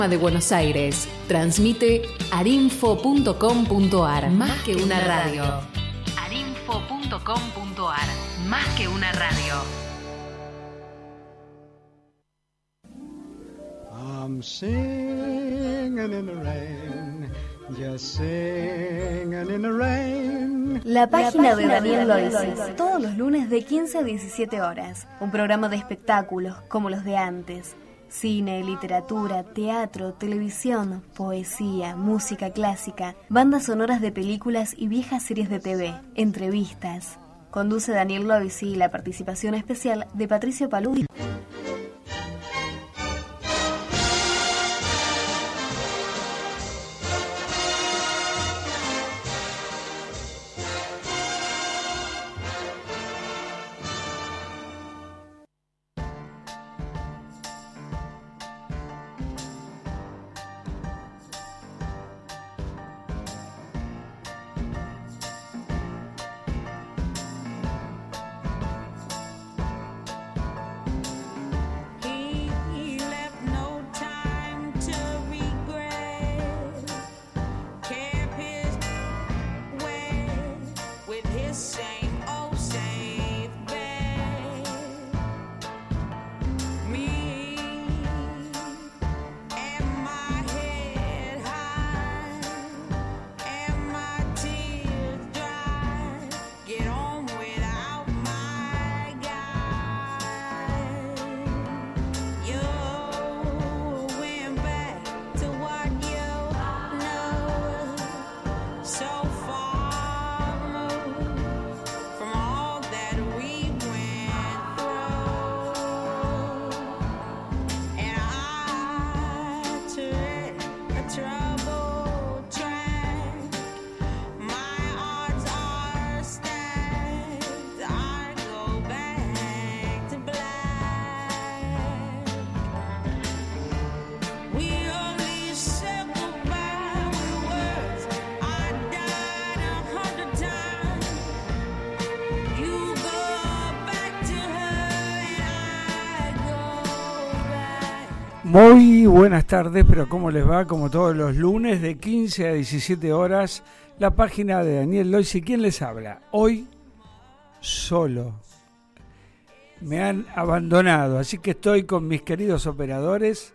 de Buenos Aires. Transmite arinfo.com.ar. Más que una radio. arinfo.com.ar. Más que una radio. I'm singing in the rain, just singing in the rain. La página de Daniel Loisy, todos los lunes de 15 a 17 horas. Un programa de espectáculos como los de antes. Cine, literatura, teatro, televisión, poesía, música clásica, bandas sonoras de películas y viejas series de TV, entrevistas. Conduce Daniel Loisy y la participación especial de Patricio Paludi. Muy buenas tardes, pero ¿cómo les va? Como todos los lunes de 15 a 17 horas, la página de Daniel Loisy. ¿Quién les habla? Hoy solo. Me han abandonado, así que estoy con mis queridos operadores.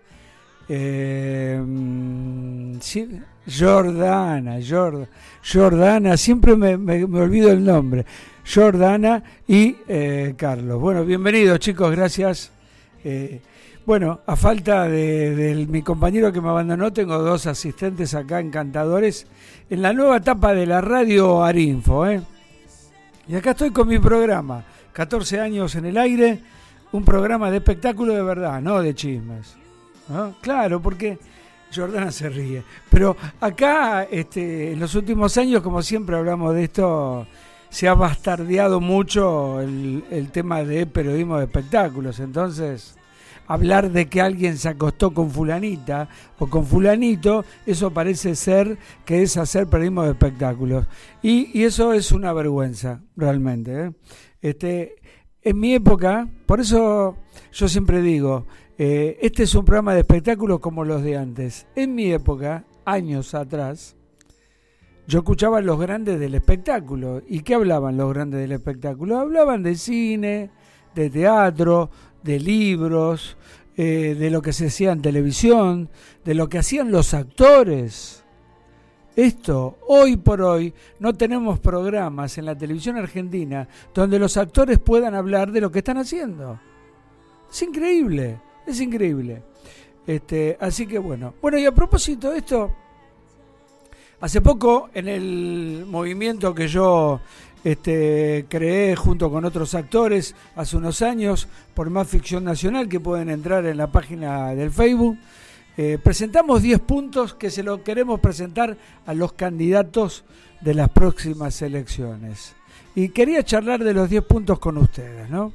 Sí, Jordana, siempre me olvido el nombre. Jordana y Carlos. Bueno, bienvenidos chicos, gracias. Bueno, a falta de mi compañero que me abandonó, tengo dos asistentes acá, encantadores, en la nueva etapa de la radio Arinfo. Y acá estoy con mi programa, 14 años en el aire, un programa de espectáculo de verdad, no de chismes, ¿no? Claro, porque Jordana se ríe. Pero acá, en los últimos años, como siempre hablamos de esto, se ha bastardeado mucho el tema de periodismo de espectáculos, entonces hablar de que alguien se acostó con fulanita o con fulanito, eso parece ser que es hacer periodismo de espectáculos. Y eso es una vergüenza, realmente. En mi época, por eso yo siempre digo, este es un programa de espectáculos como los de antes. En mi época, años atrás, yo escuchaba a los grandes del espectáculo. ¿Y qué hablaban los grandes del espectáculo? Hablaban de cine, de teatro, de libros, de lo que se hacía en televisión, de lo que hacían los actores. Esto, hoy por hoy, no tenemos programas en la televisión argentina donde los actores puedan hablar de lo que están haciendo. Es increíble, es increíble. Así que bueno, y a propósito de esto, hace poco en el movimiento que yo creé junto con otros actores hace unos años por Más Ficción Nacional, que pueden entrar en la página del Facebook, presentamos 10 puntos que se lo queremos presentar a los candidatos de las próximas elecciones. Y quería charlar de los 10 puntos con ustedes, ¿no?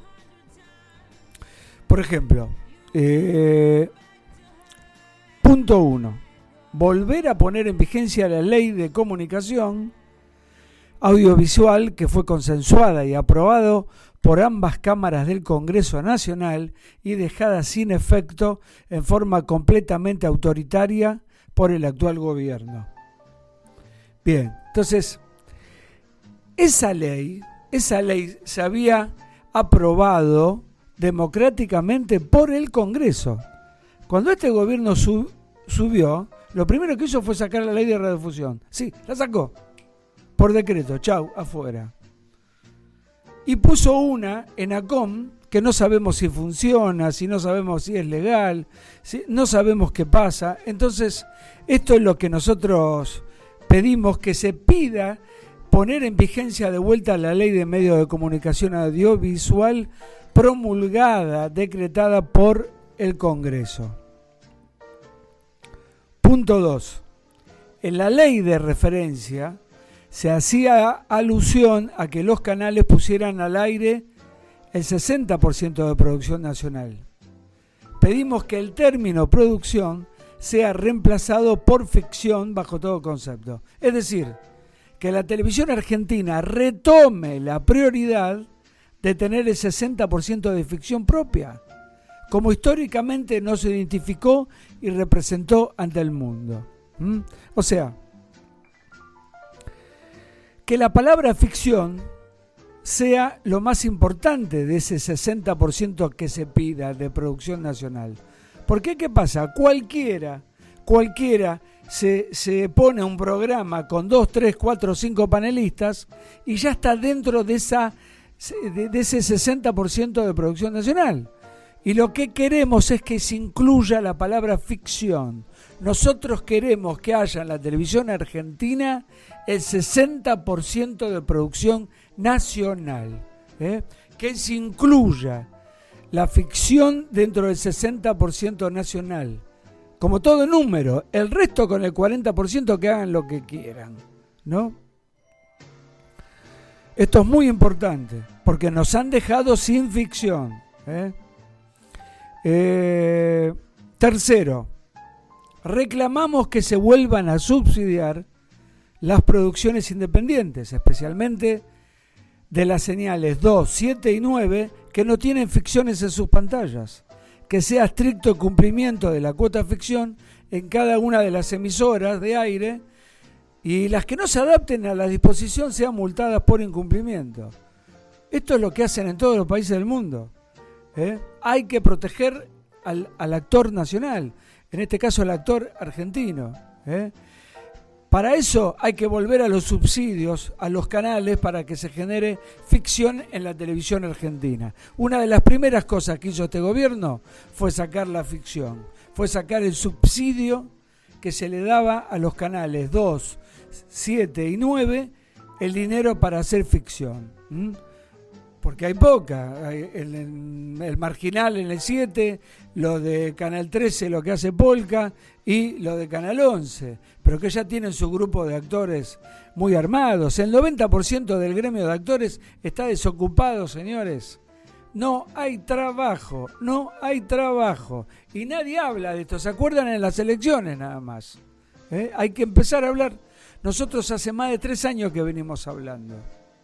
Por ejemplo, punto 1. Volver a poner en vigencia la ley de comunicación audiovisual que fue consensuada y aprobado por ambas cámaras del Congreso Nacional y dejada sin efecto en forma completamente autoritaria por el actual gobierno. Bien, entonces, esa ley se había aprobado democráticamente por el Congreso. Cuando este gobierno subió, lo primero que hizo fue sacar la ley de radiodifusión. Sí, la sacó. Por decreto, chau, afuera. Y puso una en ACOM, que no sabemos si funciona, si no sabemos si es legal, no sabemos qué pasa. Entonces, esto es lo que nosotros pedimos, que se pida poner en vigencia de vuelta la ley de medios de comunicación audiovisual promulgada, decretada por el Congreso. Punto 2. En la ley de referencia se hacía alusión a que los canales pusieran al aire el 60% de producción nacional. Pedimos que el término producción sea reemplazado por ficción bajo todo concepto. Es decir, que la televisión argentina retome la prioridad de tener el 60% de ficción propia, como históricamente no se identificó y representó ante el mundo. O sea, que la palabra ficción sea lo más importante de ese 60% que se pida de producción nacional. Porque, ¿qué pasa? Cualquiera se pone un programa con 2, 3, 4, 5 panelistas y ya está dentro de ese 60% de producción nacional. Y lo que queremos es que se incluya la palabra ficción. Nosotros queremos que haya en la televisión argentina el 60% de producción nacional. Que se incluya la ficción dentro del 60% nacional. Como todo número, el resto con el 40% que hagan lo que quieran, ¿no? Esto es muy importante, porque nos han dejado sin ficción. Tercero, reclamamos que se vuelvan a subsidiar las producciones independientes, especialmente de las señales 2, 7 y 9, que no tienen ficciones en sus pantallas. Que sea estricto cumplimiento de la cuota ficción en cada una de las emisoras de aire y las que no se adapten a la disposición sean multadas por incumplimiento. Esto es lo que hacen en todos los países del mundo. Hay que proteger al actor nacional, en este caso al actor argentino. Para eso hay que volver a los subsidios, a los canales, para que se genere ficción en la televisión argentina. Una de las primeras cosas que hizo este gobierno fue sacar la ficción, fue sacar el subsidio que se le daba a los canales 2, 7 y 9, el dinero para hacer ficción. Porque hay poca, el marginal en el 7, lo de Canal 13, lo que hace Polka, y lo de Canal 11, pero que ya tienen su grupo de actores muy armados. El 90% del gremio de actores está desocupado, señores. No hay trabajo, y nadie habla de esto, se acuerdan en las elecciones nada más. Hay que empezar a hablar. Nosotros hace más de 3 años que venimos hablando.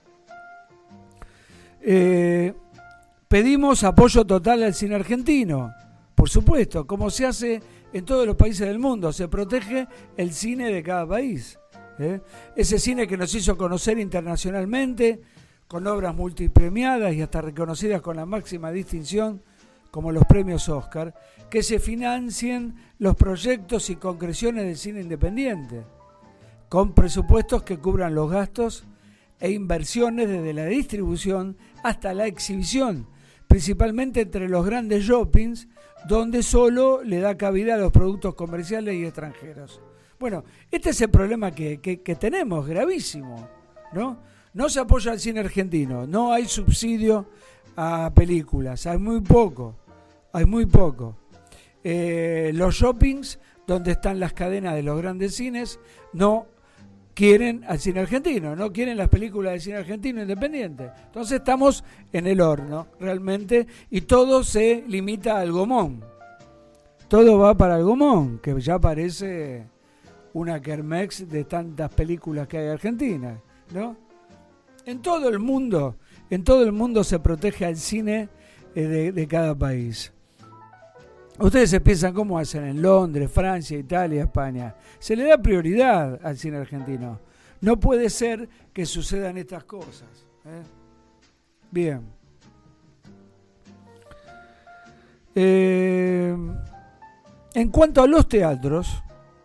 Pedimos apoyo total al cine argentino, por supuesto, como se hace en todos los países del mundo, se protege el cine de cada país. Ese cine que nos hizo conocer internacionalmente, con obras multipremiadas y hasta reconocidas con la máxima distinción, como los premios Oscar, que se financien los proyectos y concreciones del cine independiente, con presupuestos que cubran los gastos e inversiones desde la distribución hasta la exhibición, principalmente entre los grandes shoppings, donde solo le da cabida a los productos comerciales y extranjeros. Bueno, este es el problema que tenemos, gravísimo, ¿no? No se apoya al cine argentino, no hay subsidio a películas, hay muy poco. Los shoppings, donde están las cadenas de los grandes cines, no quieren al cine argentino, no quieren las películas de cine argentino independiente. Entonces estamos en el horno, realmente, y todo se limita al Gomón. Todo va para el Gomón, que ya parece una kermés de tantas películas que hay en Argentina, ¿no? En todo el mundo en todo el mundo se protege al cine de cada país. Ustedes se piensan cómo hacen en Londres, Francia, Italia, España. Se le da prioridad al cine argentino. No puede ser que sucedan estas cosas. Bien. En cuanto a los teatros,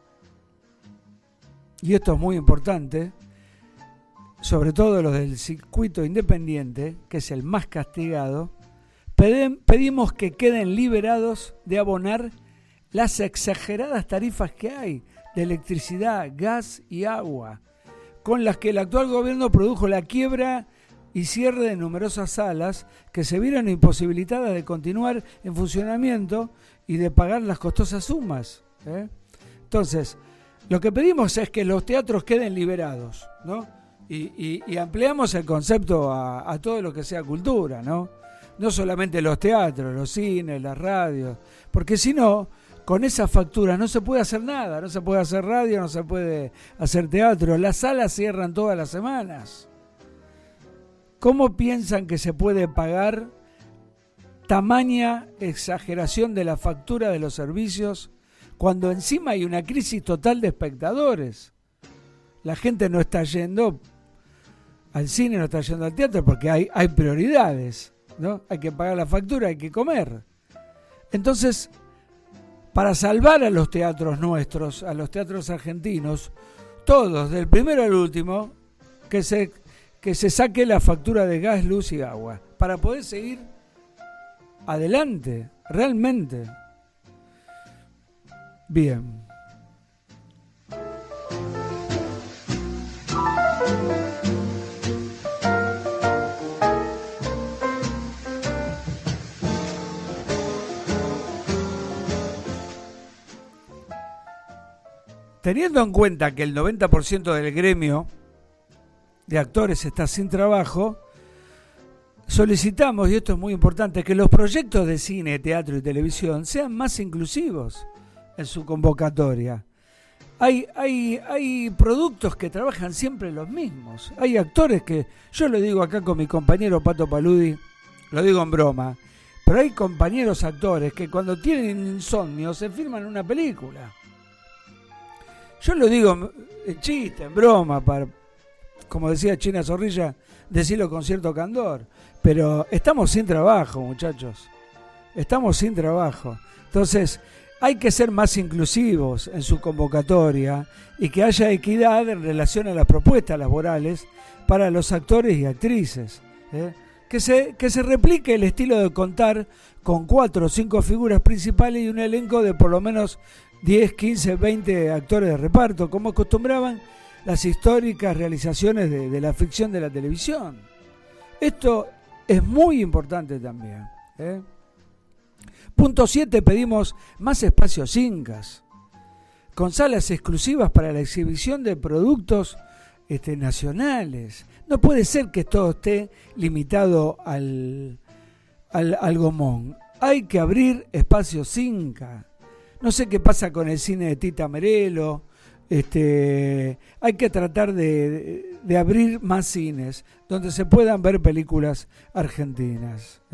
y esto es muy importante, sobre todo los del circuito independiente, que es el más castigado, pedimos que queden liberados de abonar las exageradas tarifas que hay de electricidad, gas y agua, con las que el actual gobierno produjo la quiebra y cierre de numerosas salas que se vieron imposibilitadas de continuar en funcionamiento y de pagar las costosas sumas. Entonces, lo que pedimos es que los teatros queden liberados, ¿no? Y ampliamos el concepto a todo lo que sea cultura, ¿no? No solamente los teatros, los cines, las radios, porque si no, con esas facturas no se puede hacer nada, no se puede hacer radio, no se puede hacer teatro, las salas cierran todas las semanas. ¿Cómo piensan que se puede pagar tamaña exageración de la factura de los servicios cuando encima hay una crisis total de espectadores? La gente no está yendo al cine, no está yendo al teatro porque hay prioridades, ¿no? Hay que pagar la factura, hay que comer. Entonces, para salvar a los teatros nuestros, a los teatros argentinos, todos, del primero al último, que se saque la factura de gas, luz y agua, para poder seguir adelante, realmente. Bien. Teniendo en cuenta que el 90% del gremio de actores está sin trabajo, solicitamos, y esto es muy importante, que los proyectos de cine, teatro y televisión sean más inclusivos en su convocatoria. Hay productos que trabajan siempre los mismos. Hay actores que, yo lo digo acá con mi compañero Pato Paludi, lo digo en broma, pero hay compañeros actores que cuando tienen insomnio se filman una película. Yo lo digo en chiste, en broma, para, como decía China Zorrilla, decirlo con cierto candor. Pero estamos sin trabajo, muchachos. Estamos sin trabajo. Entonces, hay que ser más inclusivos en su convocatoria y que haya equidad en relación a las propuestas laborales para los actores y actrices. Que se replique el estilo de contar con 4 o 5 figuras principales y un elenco de por lo menos 10, 15, 20 actores de reparto, como acostumbraban las históricas realizaciones de la ficción de la televisión. Esto es muy importante también. Punto 7, pedimos más espacios incas, con salas exclusivas para la exhibición de productos nacionales. No puede ser que todo esté limitado al gomón. Hay que abrir espacios incas. No sé qué pasa con el cine de Tita Merelo. Hay que tratar de abrir más cines donde se puedan ver películas argentinas.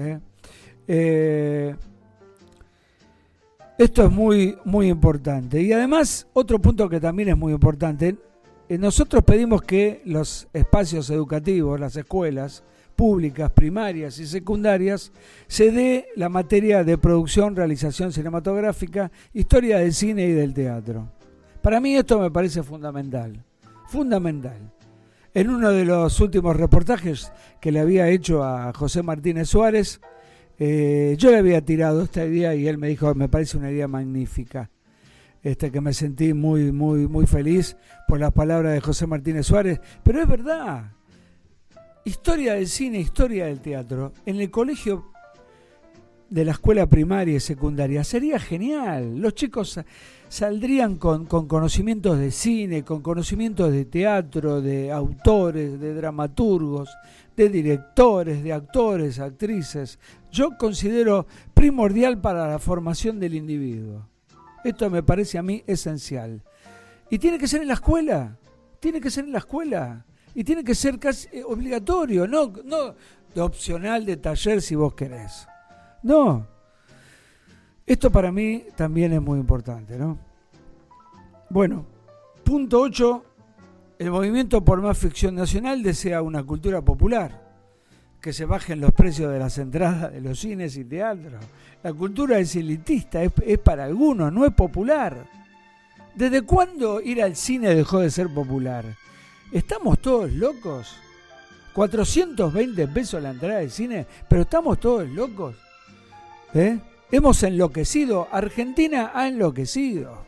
Esto es muy, muy importante. Y además, otro punto que también es muy importante, nosotros pedimos que los espacios educativos, las escuelas públicas, primarias y secundarias, se dé la materia de producción, realización cinematográfica, historia del cine y del teatro. Para mí esto me parece fundamental, fundamental. En uno de los últimos reportajes que le había hecho a José Martínez Suárez, yo le había tirado esta idea y él me dijo, me parece una idea magnífica. Que me sentí muy, muy, muy feliz por las palabras de José Martínez Suárez, pero es verdad. Historia del cine, historia del teatro, en el colegio de la escuela primaria y secundaria sería genial. Los chicos saldrían con conocimientos de cine, con conocimientos de teatro, de autores, de dramaturgos, de directores, de actores, actrices. Yo considero primordial para la formación del individuo. Esto me parece a mí esencial. Y tiene que ser en la escuela. Tiene que ser en la escuela. Y tiene que ser casi obligatorio. No de opcional, de taller si vos querés. No. Esto para mí también es muy importante, ¿no? Bueno, punto 8. El Movimiento por Más Ficción Nacional desea una cultura popular, que se bajen los precios de las entradas de los cines y teatros. La cultura es elitista, es para algunos, no es popular. ¿Desde cuándo ir al cine dejó de ser popular? ¿Estamos todos locos? 420 pesos la entrada del cine, pero ¿estamos todos locos? Hemos enloquecido. Argentina ha enloquecido.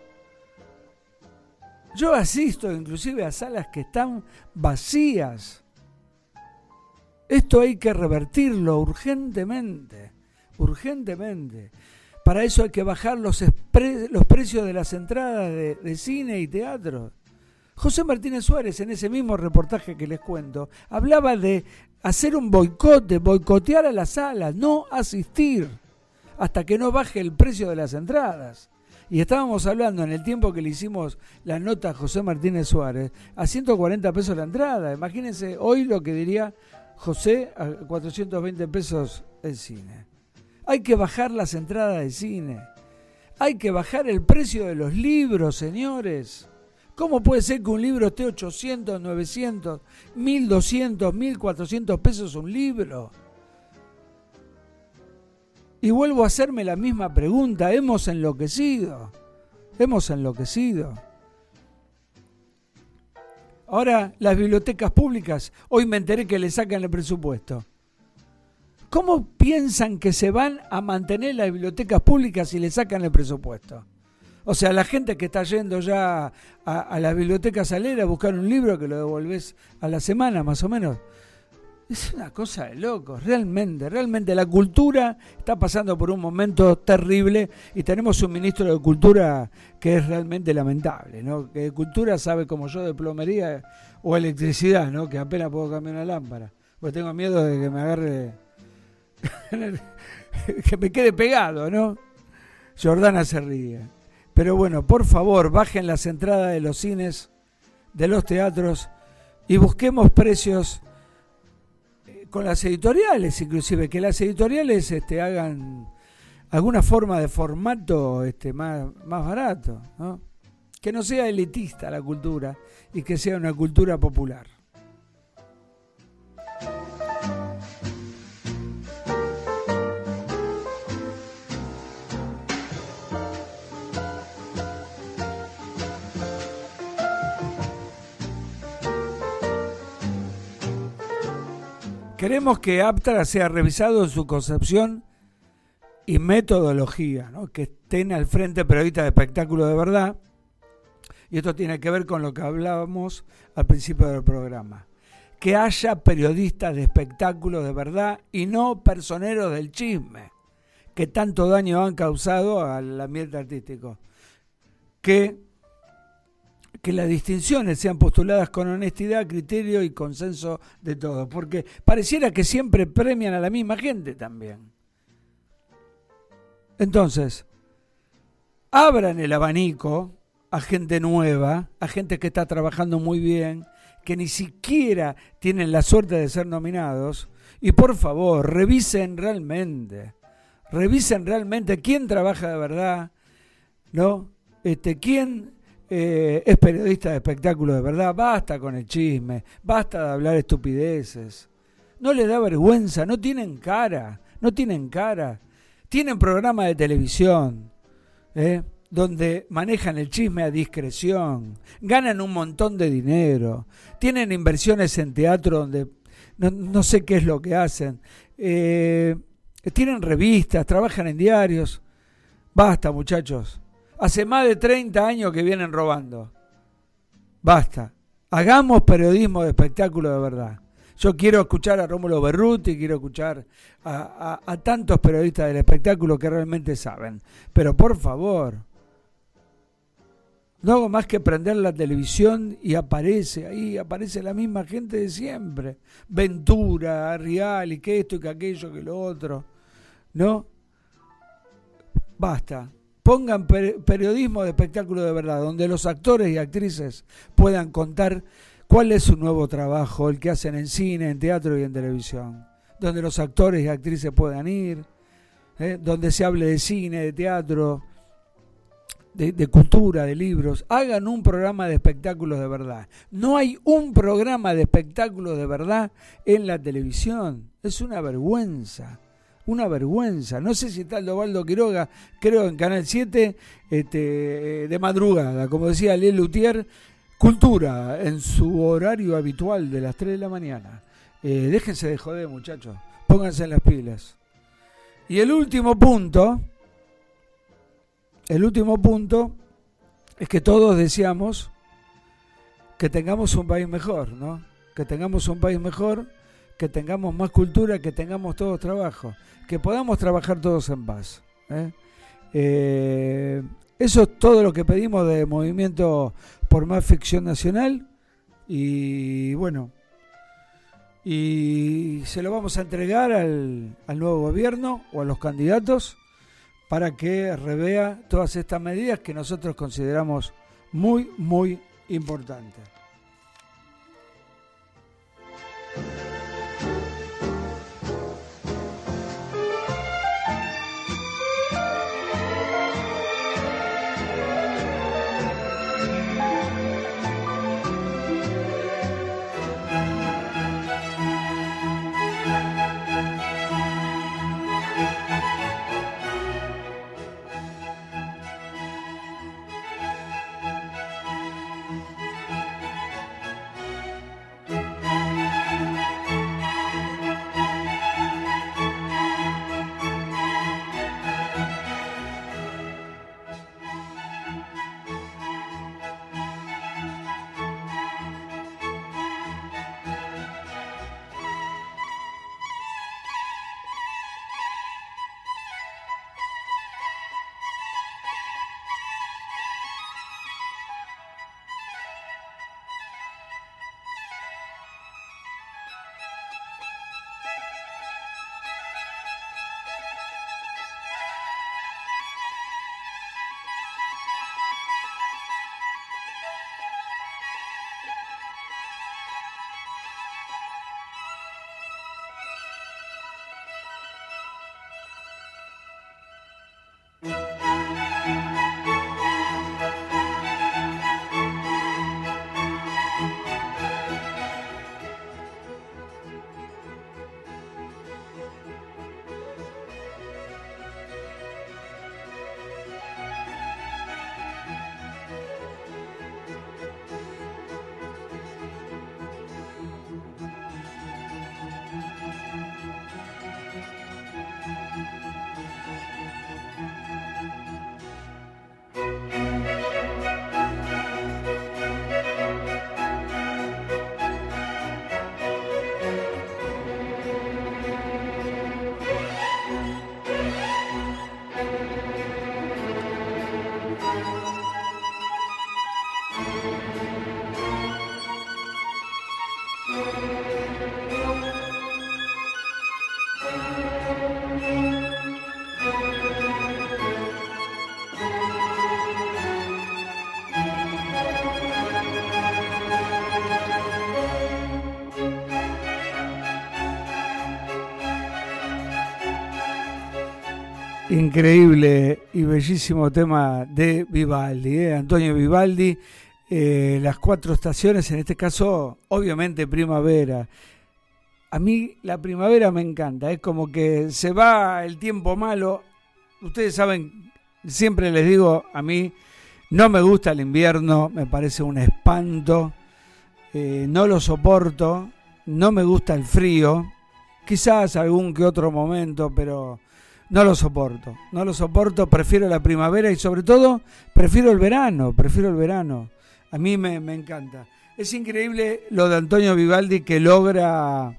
Yo asisto inclusive a salas que están vacías. Esto hay que revertirlo urgentemente. Para eso hay que bajar los precios de las entradas de cine y teatro. José Martínez Suárez, en ese mismo reportaje que les cuento, hablaba de hacer un boicot, de boicotear a las salas, no asistir hasta que no baje el precio de las entradas. Y estábamos hablando en el tiempo que le hicimos la nota a José Martínez Suárez, a 140 pesos la entrada. Imagínense hoy lo que diría José a 420 pesos el cine. Hay que bajar las entradas de cine. Hay que bajar el precio de los libros, señores. ¿Cómo puede ser que un libro esté 800, 900, 1200, 1400 pesos un libro? Y vuelvo a hacerme la misma pregunta. Hemos enloquecido. Ahora, las bibliotecas públicas, hoy me enteré que le sacan el presupuesto. ¿Cómo piensan que se van a mantener las bibliotecas públicas si le sacan el presupuesto? O sea, la gente que está yendo ya a las bibliotecas a leer, a buscar un libro que lo devolvés a la semana, más o menos. Es una cosa de locos, realmente la cultura está pasando por un momento terrible y tenemos un ministro de Cultura que es realmente lamentable, ¿no? Que de cultura sabe como yo de plomería o electricidad, ¿no? Que apenas puedo cambiar una lámpara, porque tengo miedo de que me agarre, que me quede pegado, ¿no? Jordana se ríe. Pero bueno, por favor, bajen las entradas de los cines, de los teatros y busquemos precios con las editoriales, inclusive, que las editoriales hagan alguna forma de formato más barato, ¿no? Que no sea elitista la cultura y que sea una cultura popular. Queremos que Aptra sea revisado en su concepción y metodología, ¿no? Que estén al frente periodistas de espectáculo de verdad. Y esto tiene que ver con lo que hablábamos al principio del programa. Que haya periodistas de espectáculo de verdad y no personeros del chisme, que tanto daño han causado al ambiente artístico. Que las distinciones sean postuladas con honestidad, criterio y consenso de todos, porque pareciera que siempre premian a la misma gente también. Entonces, abran el abanico a gente nueva, a gente que está trabajando muy bien, que ni siquiera tienen la suerte de ser nominados, y por favor, revisen realmente quién trabaja de verdad, ¿no? Quién es periodista de espectáculo de verdad. Basta con el chisme, basta de hablar estupideces. No les da vergüenza, no tienen cara. Tienen programas de televisión, donde manejan el chisme a discreción, ganan un montón de dinero, tienen inversiones en teatro donde no sé qué es lo que hacen, tienen revistas, trabajan en diarios. Basta, muchachos. Hace más de 30 años que vienen robando. Basta. Hagamos periodismo de espectáculo de verdad. Yo quiero escuchar a Rómulo Berruti, quiero escuchar a tantos periodistas del espectáculo que realmente saben. Pero por favor, no hago más que prender la televisión y aparece la misma gente de siempre. Ventura, Rial, y que esto y que aquello, que lo otro. ¿No? Basta. Pongan periodismo de espectáculo de verdad, donde los actores y actrices puedan contar cuál es su nuevo trabajo, el que hacen en cine, en teatro y en televisión. donde los actores y actrices puedan ir, donde se hable de cine, de teatro, de cultura, de libros. Hagan un programa de espectáculos de verdad. No hay un programa de espectáculos de verdad en la televisión. Es una vergüenza. Una vergüenza. No sé si está el Osvaldo Quiroga, creo en Canal 7, de madrugada, como decía Lel Lutier, cultura en su horario habitual de las 3 de la mañana. Déjense de joder, muchachos. Pónganse en las pilas. Y el último punto es que todos deseamos que tengamos un país mejor, ¿no? Que tengamos un país mejor, que tengamos más cultura, que tengamos todos trabajo, que podamos trabajar todos en paz. Eso es todo lo que pedimos de Movimiento por Más Ficción Nacional. Y bueno, y se lo vamos a entregar al nuevo gobierno o a los candidatos para que revea todas estas medidas que nosotros consideramos muy, muy importantes. Increíble y bellísimo tema de Vivaldi, Antonio Vivaldi, las 4 estaciones, en este caso, obviamente primavera. A mí la primavera me encanta, es como que se va el tiempo malo. Ustedes saben, siempre les digo, a mí no me gusta el invierno, me parece un espanto, no lo soporto, no me gusta el frío, quizás algún que otro momento, pero no lo soporto, prefiero la primavera y sobre todo prefiero el verano. A mí me encanta. Es increíble lo de Antonio Vivaldi, que logra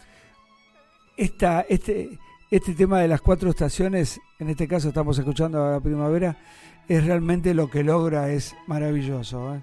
este tema de las 4 estaciones. En este caso estamos escuchando a la primavera. Es realmente lo que logra, es maravilloso.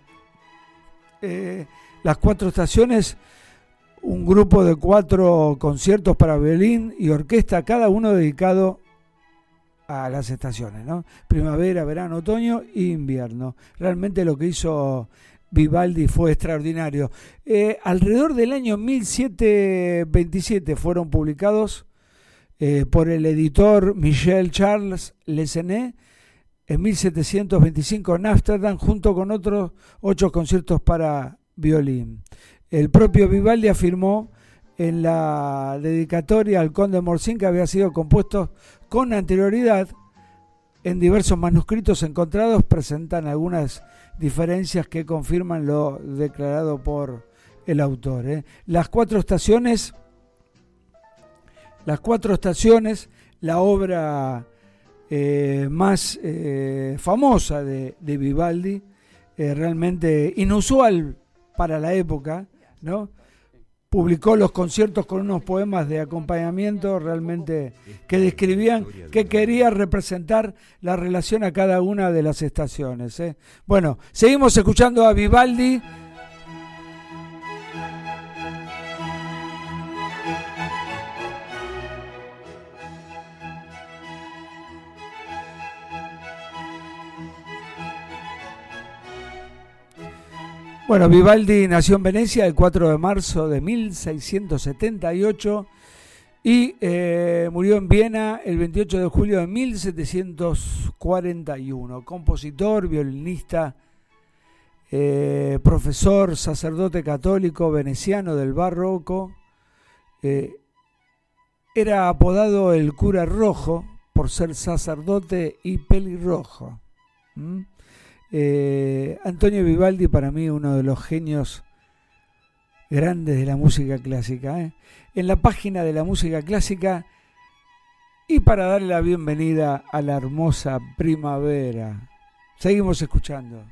Las 4 estaciones, un grupo de 4 conciertos para violín y orquesta, cada uno dedicado a las estaciones, ¿no? Primavera, verano, otoño e invierno. Realmente lo que hizo Vivaldi fue extraordinario. Alrededor del año 1727 fueron publicados por el editor Michel Charles Lessené en 1725 en Ámsterdam, junto con otros 8 conciertos para violín. El propio Vivaldi afirmó en la dedicatoria al conde Morsin que había sido compuesto con anterioridad. En diversos manuscritos encontrados presentan algunas diferencias que confirman lo declarado por el autor. Las cuatro estaciones, la obra más famosa de Vivaldi, realmente inusual para la época, ¿no? Publicó los conciertos con unos poemas de acompañamiento realmente que describían que quería representar la relación a cada una de las estaciones. Bueno, seguimos escuchando a Vivaldi. Bueno, Vivaldi nació en Venecia el 4 de marzo de 1678 y murió en Viena el 28 de julio de 1741. Compositor, violinista, profesor, sacerdote católico veneciano del barroco. Era apodado el cura rojo por ser sacerdote y pelirrojo. Antonio Vivaldi, para mí uno de los genios grandes de la música clásica. En la página de la música clásica, y para darle la bienvenida a la hermosa primavera, seguimos escuchando.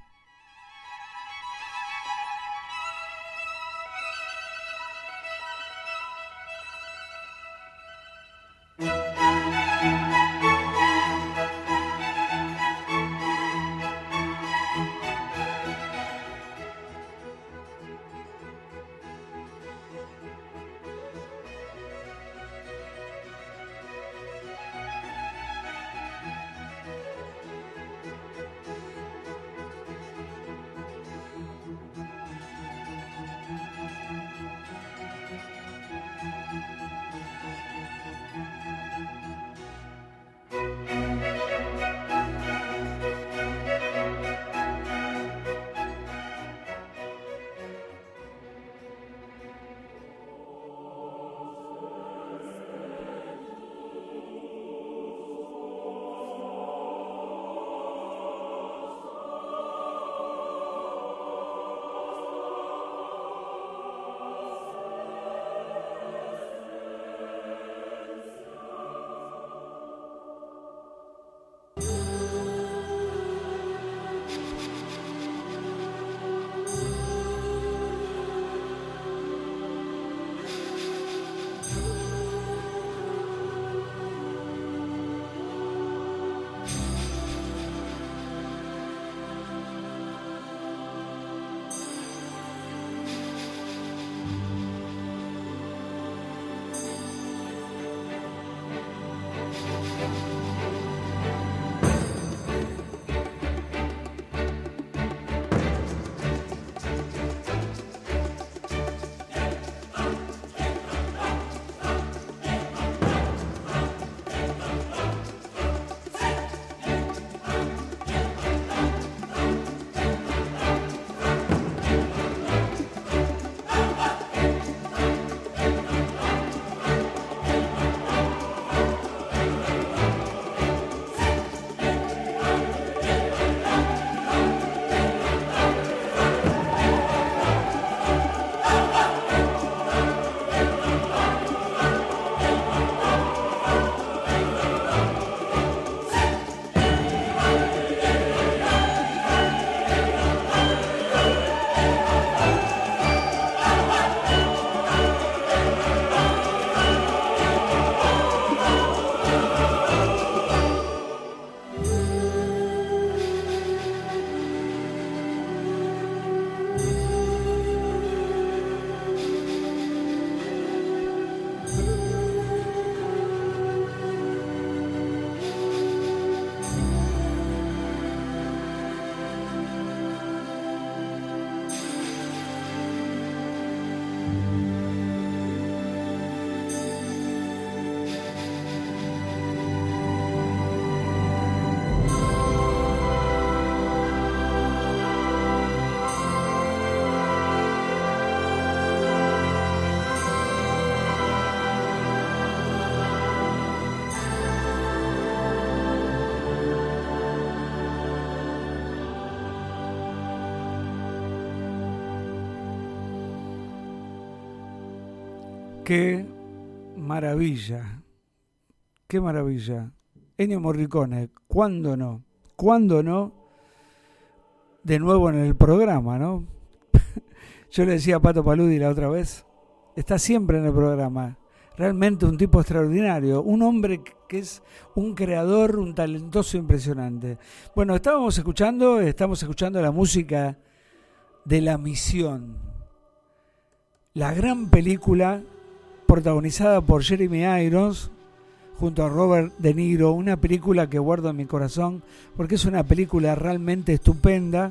Qué maravilla, qué maravilla. Ennio Morricone, ¿cuándo no? ¿Cuándo no? De nuevo en el programa, ¿no? Yo le decía a Pato Paludi la otra vez, está siempre en el programa. Realmente un tipo extraordinario, un hombre que es un creador, un talentoso impresionante. Bueno, estamos escuchando la música de La Misión, la gran película protagonizada por Jeremy Irons junto a Robert De Niro, una película que guardo en mi corazón porque es una película realmente estupenda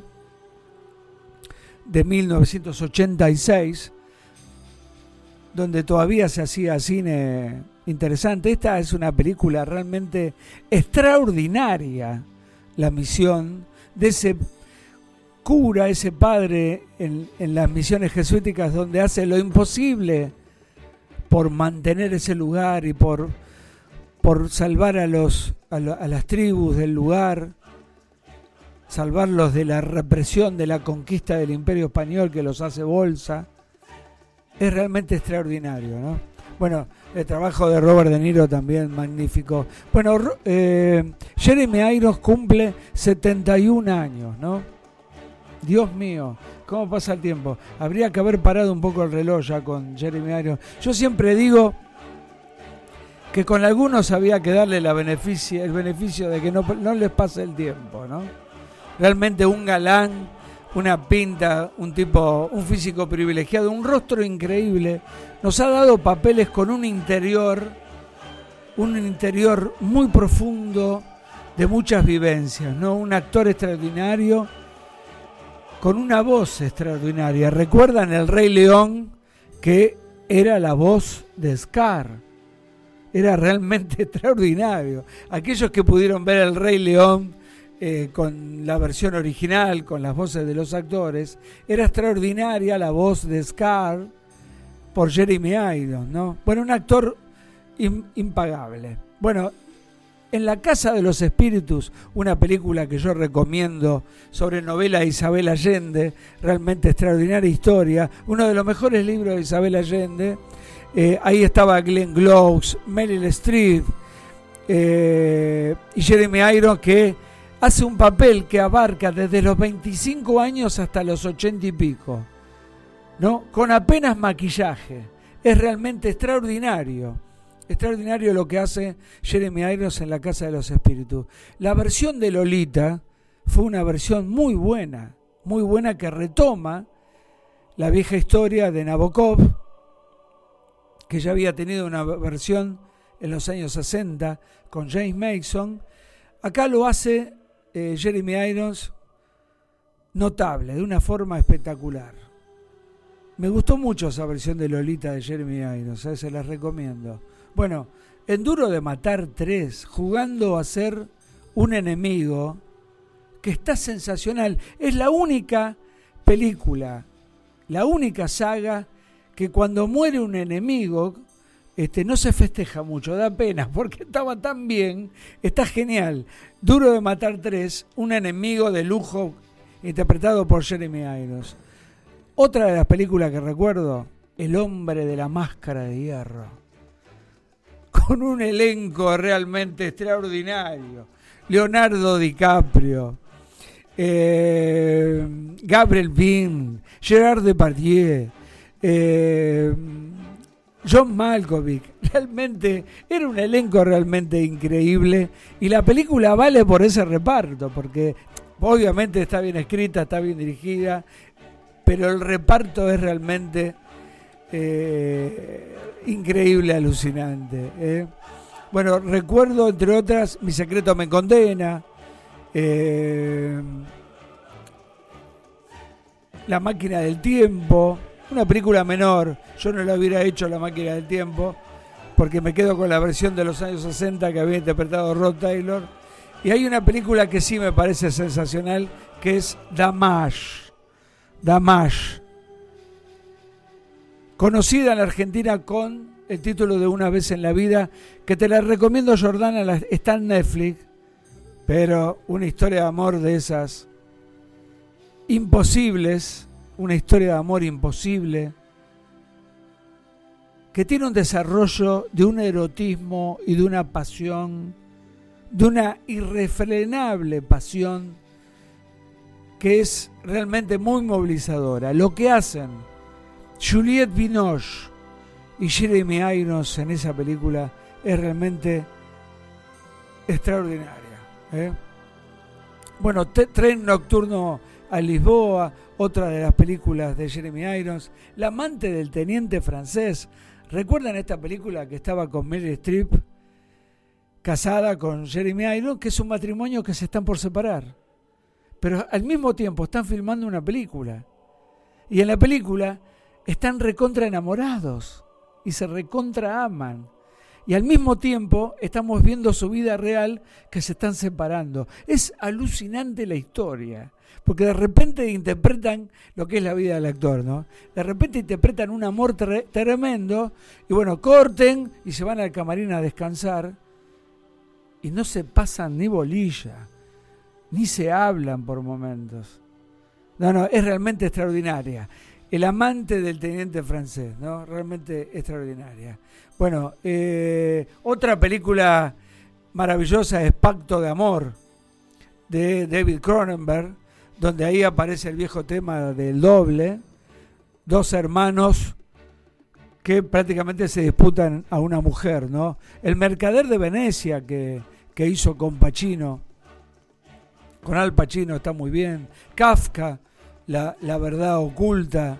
de 1986, donde todavía se hacía cine interesante. Esta es una película realmente extraordinaria, La Misión, de ese cura, ese padre en las misiones jesuíticas, donde hace lo imposible por mantener ese lugar y por salvar a las tribus del lugar, salvarlos de la represión, de la conquista del Imperio Español que los hace bolsa. Es realmente extraordinario, ¿no? Bueno, el trabajo de Robert De Niro también magnífico. Bueno, Jeremy Irons cumple 71 años, ¿no? Dios mío, ¿cómo pasa el tiempo? Habría que haber parado un poco el reloj ya con Jeremy Irons. Yo siempre digo que con algunos había que darle el beneficio de que no les pase el tiempo, ¿no? Realmente un galán, una pinta, un tipo, un físico privilegiado, un rostro increíble. Nos ha dado papeles con un interior muy profundo, de muchas vivencias, ¿no? Un actor extraordinario, con una voz extraordinaria. ¿Recuerdan El Rey León? Que era la voz de Scar. Era realmente extraordinario. Aquellos que pudieron ver El Rey León con la versión original, con las voces de los actores, era extraordinaria la voz de Scar por Jeremy Irons, ¿no? Bueno, un actor impagable. Bueno, En la Casa de los Espíritus, una película que yo recomiendo sobre novela de Isabel Allende, realmente extraordinaria historia, uno de los mejores libros de Isabel Allende. Ahí estaba Glenn Close, Meryl Streep y Jeremy Irons, que hace un papel que abarca desde los 25 años hasta los 80 y pico, ¿no? Con apenas maquillaje. Es realmente extraordinario. Extraordinario lo que hace Jeremy Irons en La Casa de los Espíritus. La versión de Lolita fue una versión muy buena que retoma la vieja historia de Nabokov, que ya había tenido una versión en los años 60 con James Mason. Acá lo hace Jeremy Irons notable, de una forma espectacular. Me gustó mucho esa versión de Lolita de Jeremy Irons, se las recomiendo. Bueno, en Duro de Matar 3, jugando a ser un enemigo que está sensacional. Es la única película, la única saga que cuando muere un enemigo no se festeja mucho, da pena, porque estaba tan bien, está genial. Duro de Matar 3, un enemigo de lujo interpretado por Jeremy Irons. Otra de las películas que recuerdo, El Hombre de la Máscara de Hierro, con un elenco realmente extraordinario. Leonardo DiCaprio, Gabriel Byrne, Gerard Depardieu, John Malkovich. Realmente era un elenco realmente increíble, y la película vale por ese reparto, porque obviamente está bien escrita, está bien dirigida, pero el reparto es realmente increíble, alucinante. Bueno, recuerdo entre otras Mi secreto me condena, La máquina del tiempo, una película menor. Yo no la hubiera hecho La máquina del tiempo porque me quedo con la versión de los años 60 que había interpretado Rod Taylor. Y hay una película que sí me parece sensacional, que es Damage, conocida en la Argentina con el título de Una vez en la vida, que te la recomiendo, Jordana, está en Netflix, pero una historia de amor de esas imposibles, una historia de amor imposible, que tiene un desarrollo de un erotismo y de una pasión, de una irrefrenable pasión que es realmente muy movilizadora. Lo que hacen Juliette Binoche y Jeremy Irons en esa película es realmente extraordinaria, ¿eh? Bueno, Tren Nocturno a Lisboa, otra de las películas de Jeremy Irons. La amante del teniente francés. ¿Recuerdan esta película que estaba con Meryl Streep, casada con Jeremy Irons, que es un matrimonio que se están por separar? Pero al mismo tiempo están filmando una película. Y en la película están recontra enamorados y se recontra aman. Y al mismo tiempo estamos viendo su vida real, que se están separando. Es alucinante la historia, porque de repente interpretan lo que es la vida del actor, ¿no? De repente interpretan un amor tremendo, y bueno, corten y se van al camarín a descansar, y no se pasan ni bolilla, ni se hablan por momentos. No, es realmente extraordinaria. El amante del teniente francés, ¿no? Realmente extraordinaria. Bueno, otra película maravillosa es Pacto de Amor, de David Cronenberg, donde ahí aparece el viejo tema del doble, dos hermanos que prácticamente se disputan a una mujer, ¿no? El Mercader de Venecia que hizo con Pacino, con Al Pacino, está muy bien. Kafka, la verdad oculta.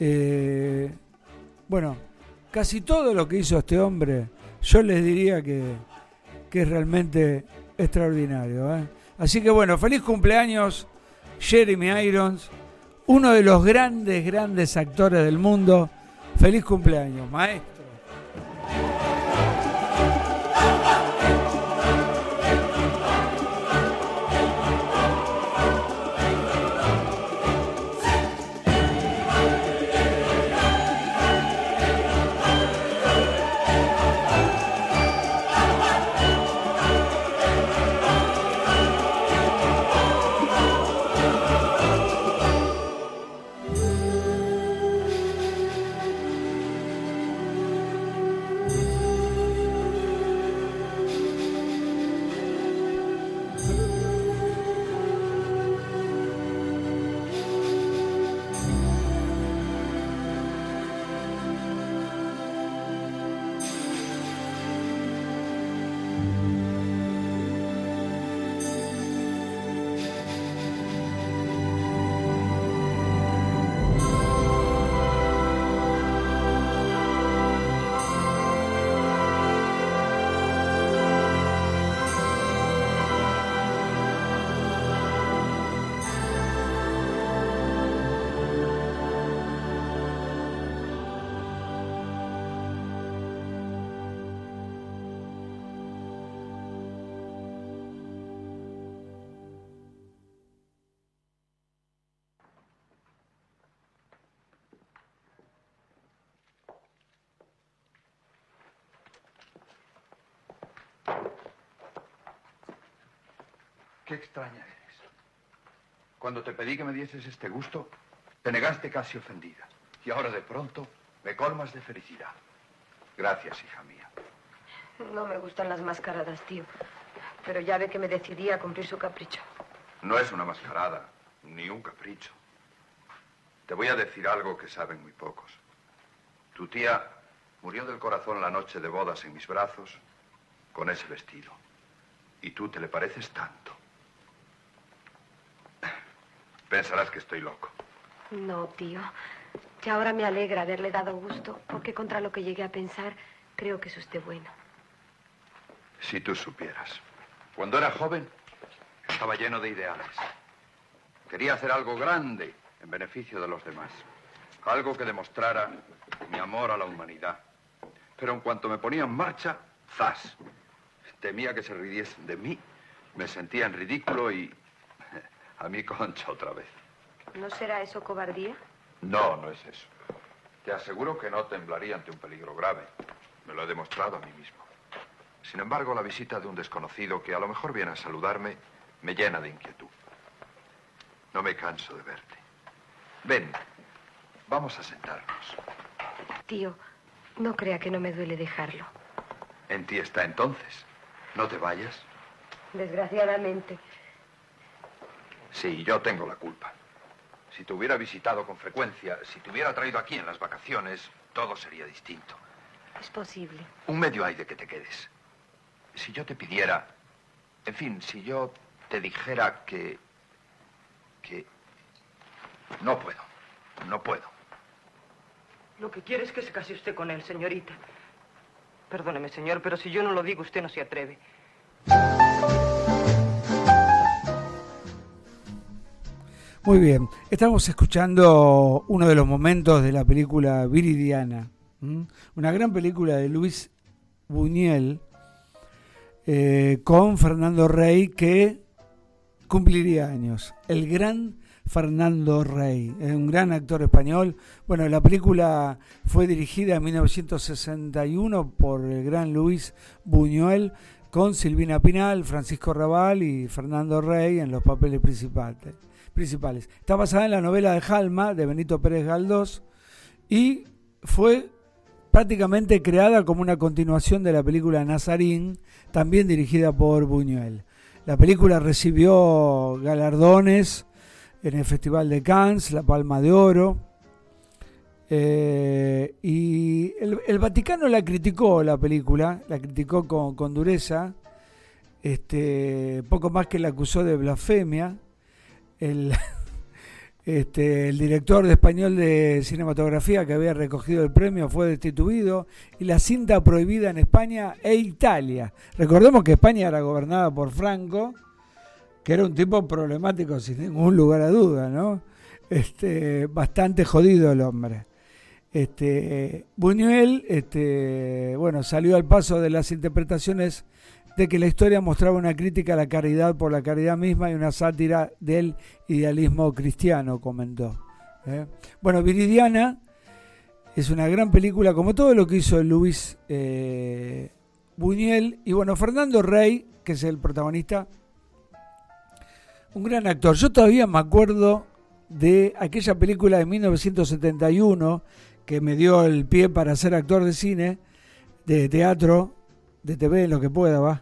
Bueno, casi todo lo que hizo este hombre, yo les diría que es realmente extraordinario, ¿eh? Así que bueno, feliz cumpleaños Jeremy Irons, uno de los grandes actores del mundo. Feliz cumpleaños, maestro. Qué extraña eres. Cuando te pedí que me dieses este gusto, te negaste casi ofendida. Y ahora de pronto me colmas de felicidad. Gracias, hija mía. No me gustan las mascaradas, tío. Pero ya ve que me decidí a cumplir su capricho. No es una mascarada, ni un capricho. Te voy a decir algo que saben muy pocos. Tu tía murió del corazón la noche de bodas en mis brazos con ese vestido. Y tú te le pareces tanto. Pensarás que estoy loco. No, tío. Ya ahora me alegra haberle dado gusto, porque contra lo que llegué a pensar, creo que es usted bueno. Si tú supieras. Cuando era joven, estaba lleno de ideales. Quería hacer algo grande en beneficio de los demás. Algo que demostrara mi amor a la humanidad. Pero en cuanto me ponía en marcha, ¡zas! Temía que se riesen de mí. Me sentía en ridículo y a mi concha otra vez. ¿No será eso cobardía? No, no es eso. Te aseguro que no temblaría ante un peligro grave. Me lo he demostrado a mí mismo. Sin embargo, la visita de un desconocido que a lo mejor viene a saludarme me llena de inquietud. No me canso de verte. Ven, vamos a sentarnos. Tío, No crea que no me duele dejarlo. En ti está entonces. No te vayas. Desgraciadamente. Sí, yo tengo la culpa. Si te hubiera visitado con frecuencia, si te hubiera traído aquí en las vacaciones, todo sería distinto. Es posible. Un medio hay de que te quedes. Si yo te pidiera... En fin, si yo te dijera que... No puedo. No puedo. Lo que quiere es que se case usted con él, señorita. Perdóneme, señor, pero si yo no lo digo, usted no se atreve. Muy bien, estamos escuchando uno de los momentos de la película Viridiana, una gran película de Luis Buñuel con Fernando Rey, que cumpliría años. El gran Fernando Rey, un gran actor español. Bueno, la película fue dirigida en 1961 por el gran Luis Buñuel, con Silvina Pinal, Francisco Rabal y Fernando Rey en los papeles principales. Está basada en la novela de Jalma, de Benito Pérez Galdós, y fue prácticamente creada como una continuación de la película Nazarín, también dirigida por Buñuel. La película recibió galardones en el Festival de Cannes, la Palma de Oro, y el Vaticano la criticó, la película, la criticó con dureza, poco más que la acusó de blasfemia. El director de español de cinematografía que había recogido el premio fue destituido y la cinta prohibida en España e Italia. Recordemos que España era gobernada por Franco, que era un tipo problemático sin ningún lugar a duda, ¿no? Bastante jodido el hombre. Buñuel, salió al paso de las interpretaciones de que la historia mostraba una crítica a la caridad por la caridad misma y una sátira del idealismo cristiano, comentó. Bueno, Viridiana es una gran película, como todo lo que hizo Luis Buñuel. Y bueno, Fernando Rey, que es el protagonista, un gran actor. Yo todavía me acuerdo de aquella película de 1971 que me dio el pie para ser actor de cine, de teatro, de TV, lo que pueda, va.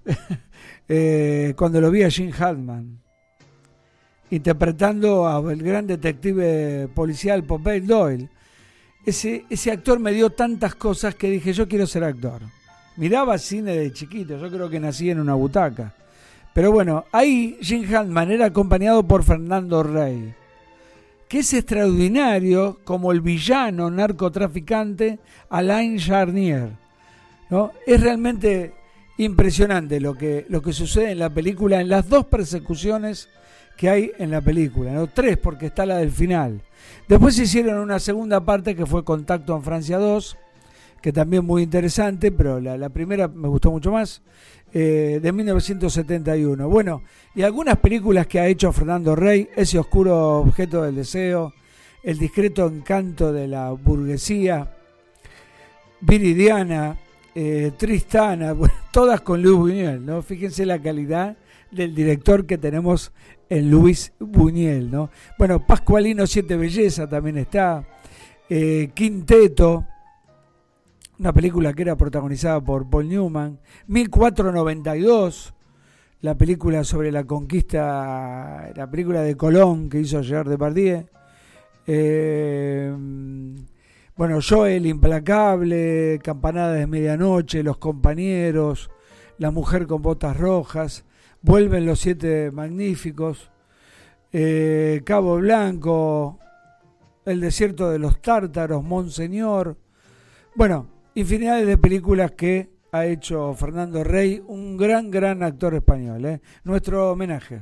Cuando lo vi a Jim Hackman interpretando al gran detective policial Popeye Doyle. Ese actor me dio tantas cosas que dije, yo quiero ser actor. Miraba cine de chiquito, yo creo que nací en una butaca. Pero bueno, ahí Jim Hackman era acompañado por Fernando Rey, que es extraordinario como el villano narcotraficante Alain Charnier, ¿no? Es realmente impresionante lo que sucede en la película, en las dos persecuciones que hay en la película, ¿no? 3, porque está la del final. Después hicieron una segunda parte que fue Contacto en Francia 2, que también muy interesante, pero la primera me gustó mucho más, de 1971. Bueno, y algunas películas que ha hecho Fernando Rey: Ese oscuro objeto del deseo, El discreto encanto de la burguesía, Viridiana, Tristana, bueno, todas con Luis Buñuel, ¿no? Fíjense la calidad del director que tenemos en Luis Buñuel, ¿no? Bueno, Pascualino Siete Belleza también está, Quinteto, una película que era protagonizada por Paul Newman, 1492, la película sobre la conquista, la película de Colón que hizo Gerard Depardieu, bueno, Joel Implacable, Campanada de Medianoche, Los Compañeros, La mujer con botas rojas, Vuelven los Siete Magníficos, Cabo Blanco, El desierto de los tártaros, Monseñor. Bueno, infinidades de películas que ha hecho Fernando Rey, un gran actor español, Nuestro homenaje.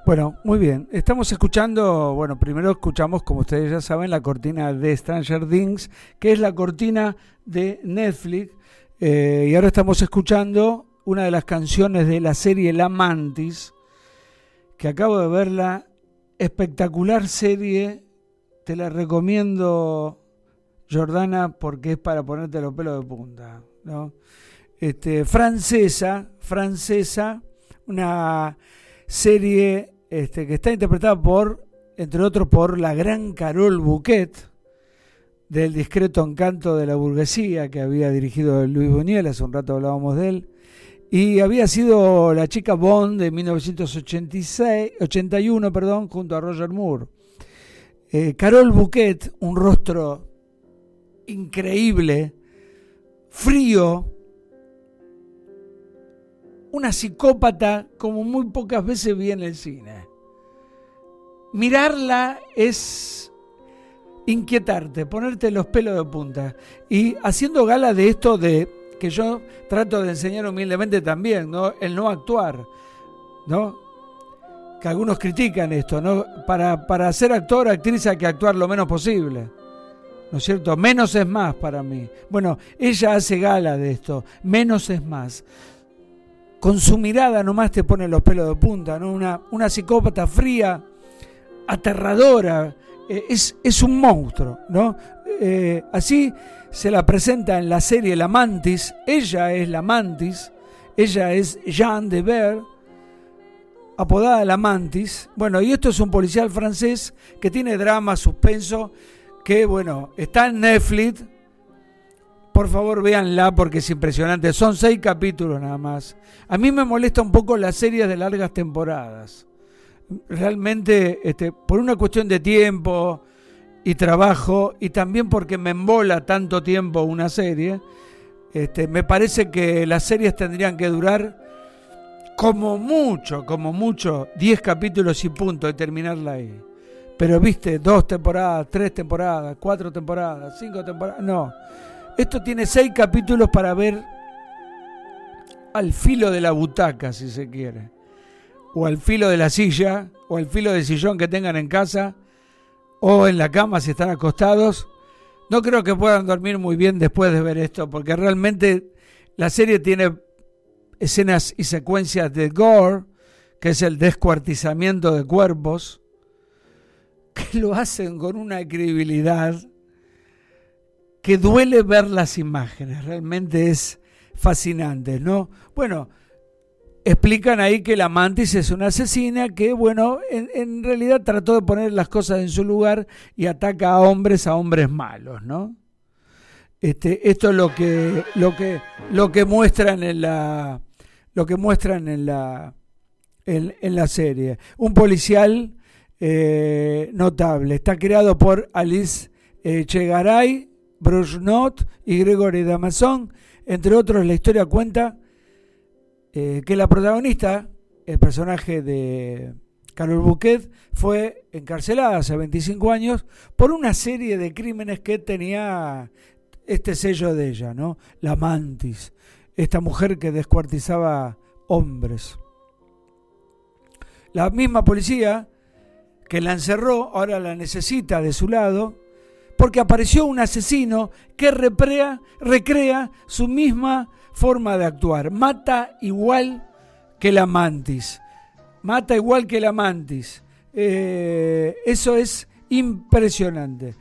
Bueno, muy bien. Estamos escuchando, bueno, primero escuchamos, como ustedes ya saben, la cortina de Stranger Things, que es la cortina de Netflix, y ahora estamos escuchando una de las canciones de la serie La Mantis, que acabo de verla, espectacular serie, te la recomiendo, Jordana, porque es para ponerte los pelos de punta, ¿no? Francesa, una serie que está interpretada por, entre otros, por la gran Carole Bouquet, del discreto encanto de la burguesía, que había dirigido Luis Buñuel, hace un rato hablábamos de él, y había sido la chica Bond de 1981, junto a Roger Moore. Carole Bouquet, un rostro increíble, frío, una psicópata como muy pocas veces vi en el cine. Mirarla es inquietarte, ponerte los pelos de punta. Y haciendo gala de esto de que yo trato de enseñar humildemente también, ¿no? El no actuar, ¿no? Que algunos critican esto, ¿no? Para ser actor o actriz hay que actuar lo menos posible, ¿no es cierto? Menos es más para mí. Bueno, ella hace gala de esto, menos es más. Con su mirada nomás te pone los pelos de punta, ¿no? Una psicópata fría, aterradora, es un monstruo, ¿no? Así se la presenta en la serie La Mantis. Ella es La Mantis, ella es Jeanne de Ver, apodada La Mantis. Bueno, y esto es un policial francés que tiene drama, suspenso, que bueno, está en Netflix. Por favor, véanla porque es impresionante. Son 6 capítulos nada más. A mí me molesta un poco las series de largas temporadas. Realmente, por una cuestión de tiempo y trabajo, y también porque me embola tanto tiempo una serie, me parece que las series tendrían que durar como mucho, 10 capítulos y punto, y terminarla ahí. Pero viste, 2 temporadas, 3 temporadas, 4 temporadas, 5 temporadas, no. Esto tiene 6 capítulos para ver al filo de la butaca, si se quiere, o al filo de la silla, o al filo del sillón que tengan en casa, o en la cama si están acostados. No creo que puedan dormir muy bien después de ver esto, porque realmente la serie tiene escenas y secuencias de gore, que es el descuartizamiento de cuerpos, que lo hacen con una credibilidad que duele ver las imágenes. Realmente es fascinante, ¿no? Bueno, explican ahí que la Mantis es una asesina que, bueno, en realidad trató de poner las cosas en su lugar y ataca a hombres malos, ¿no? Esto es lo que muestran en la serie. Un policial notable. Está creado por Alice Chegaray, Bruce Knott y Gregory Damason. Entre otros, la historia cuenta que la protagonista, el personaje de Carole Bouquet, fue encarcelada hace 25 años por una serie de crímenes que tenía este sello de ella, ¿no? La Mantis, esta mujer que descuartizaba hombres. La misma policía que la encerró ahora la necesita de su lado, porque apareció un asesino que recrea su misma forma de actuar. Mata igual que la Mantis. Eso es impresionante.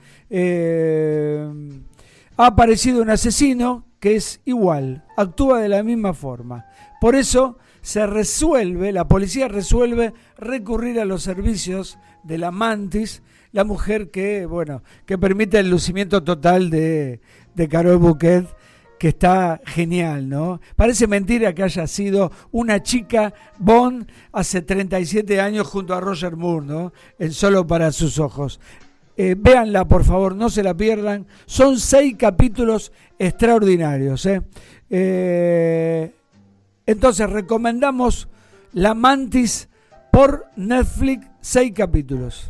Ha aparecido un asesino que es igual, actúa de la misma forma. Por eso la policía resuelve recurrir a los servicios de la Mantis, la mujer que permite el lucimiento total de Carole Bouquet, que está genial, ¿no? Parece mentira que haya sido una chica Bond hace 37 años junto a Roger Moore, ¿no? En Solo para sus ojos. Véanla, por favor, no se la pierdan. Son 6 capítulos extraordinarios, Entonces recomendamos La Mantis por Netflix, 6 capítulos.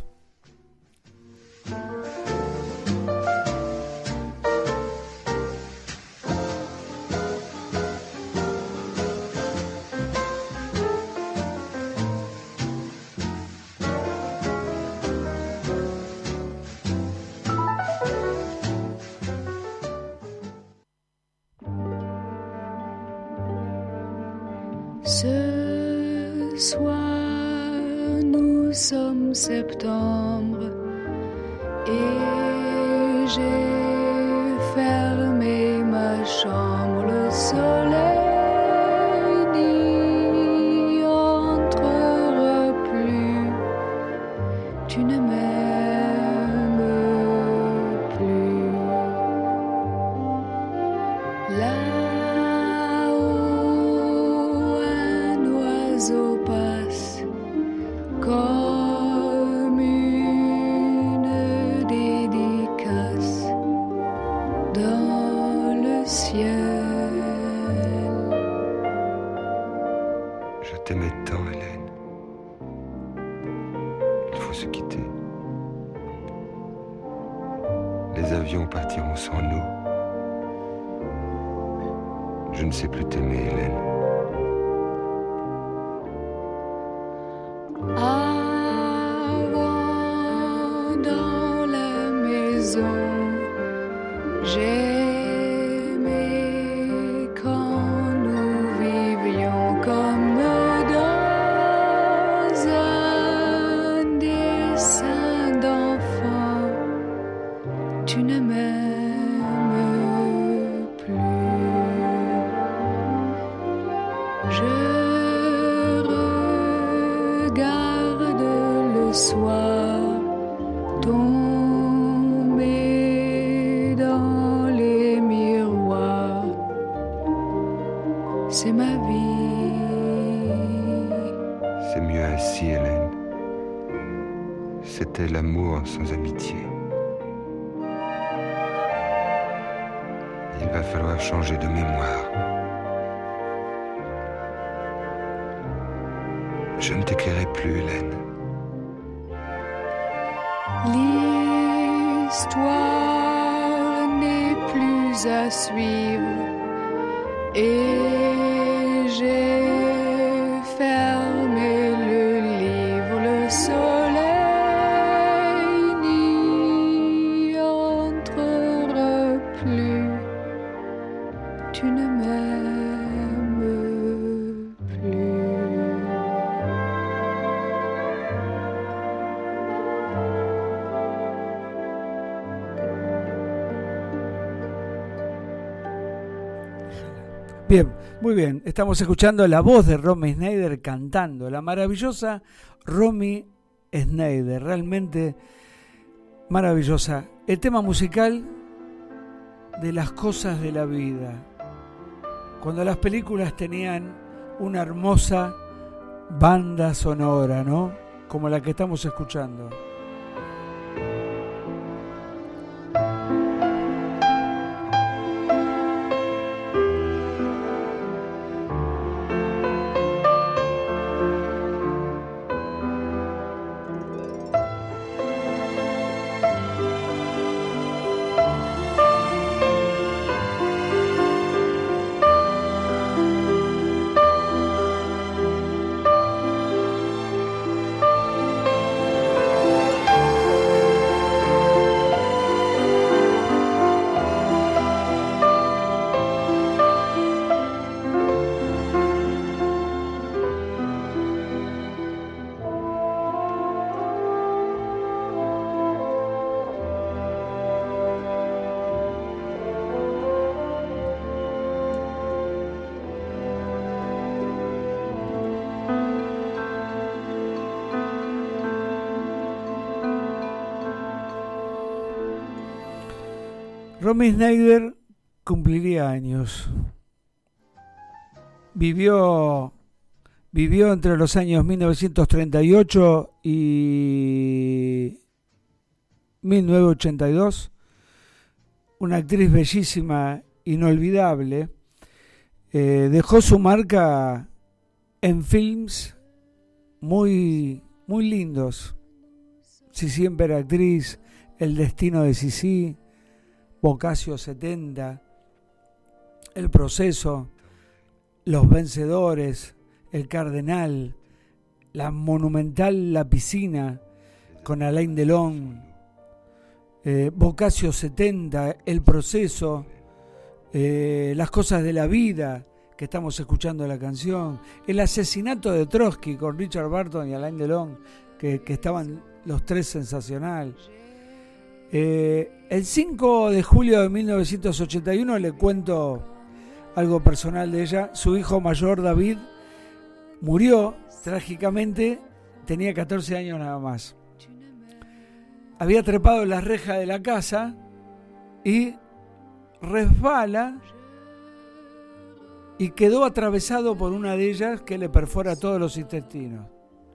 soir, nous sommes septembre et j'ai fermé ma chambre. Le soleil n'y entrera plus. Tu ne m'aimes plus. Là-haut, un oiseau passe comme une dédicace dans le ciel. Je t'aimais tant, Hélène. Il faut se quitter. Les avions partiront sans nous. Je ne sais plus t'aimer, Hélène. Avant, dans la maison, j'aimais quand nous vivions comme dans un dessin d'enfant. Tu ne m'aimes plus. Je regarde le soir tomber dans les miroirs. C'est ma vie. C'est mieux ainsi, Hélène. C'était l'amour sans amitié. Il va falloir changer de mémoire. Je ne t'écrirai plus, Hélène. L'histoire n'est plus à suivre et j'ai fermé le livre. Le soleil n'y entrera plus. Tu ne m'aimes plus. Bien, muy bien. Estamos escuchando la voz de Romy Schneider cantando. La maravillosa Romy Schneider. Realmente maravillosa. El tema musical de las cosas de la vida. Cuando las películas tenían una hermosa banda sonora, ¿no? Como la que estamos escuchando. Romy Schneider cumpliría años. Vivió entre los años 1938 y 1982. Una actriz bellísima, inolvidable. Dejó su marca en films muy, muy lindos. Sisi Emperatriz, El destino de Sisi, Boccaccio 70, El proceso, Los vencedores, El cardenal, la monumental La piscina con Alain Delon, Boccaccio 70, El proceso, Las cosas de la vida que estamos escuchando la canción, el asesinato de Trotsky con Richard Burton y Alain Delon, que estaban los tres sensacional. El 5 de julio de 1981 le cuento algo personal de ella. Su hijo mayor, David, murió trágicamente, tenía 14 años nada más. Había trepado en las rejas de la casa y resbala y quedó atravesado por una de ellas que le perfora todos los intestinos.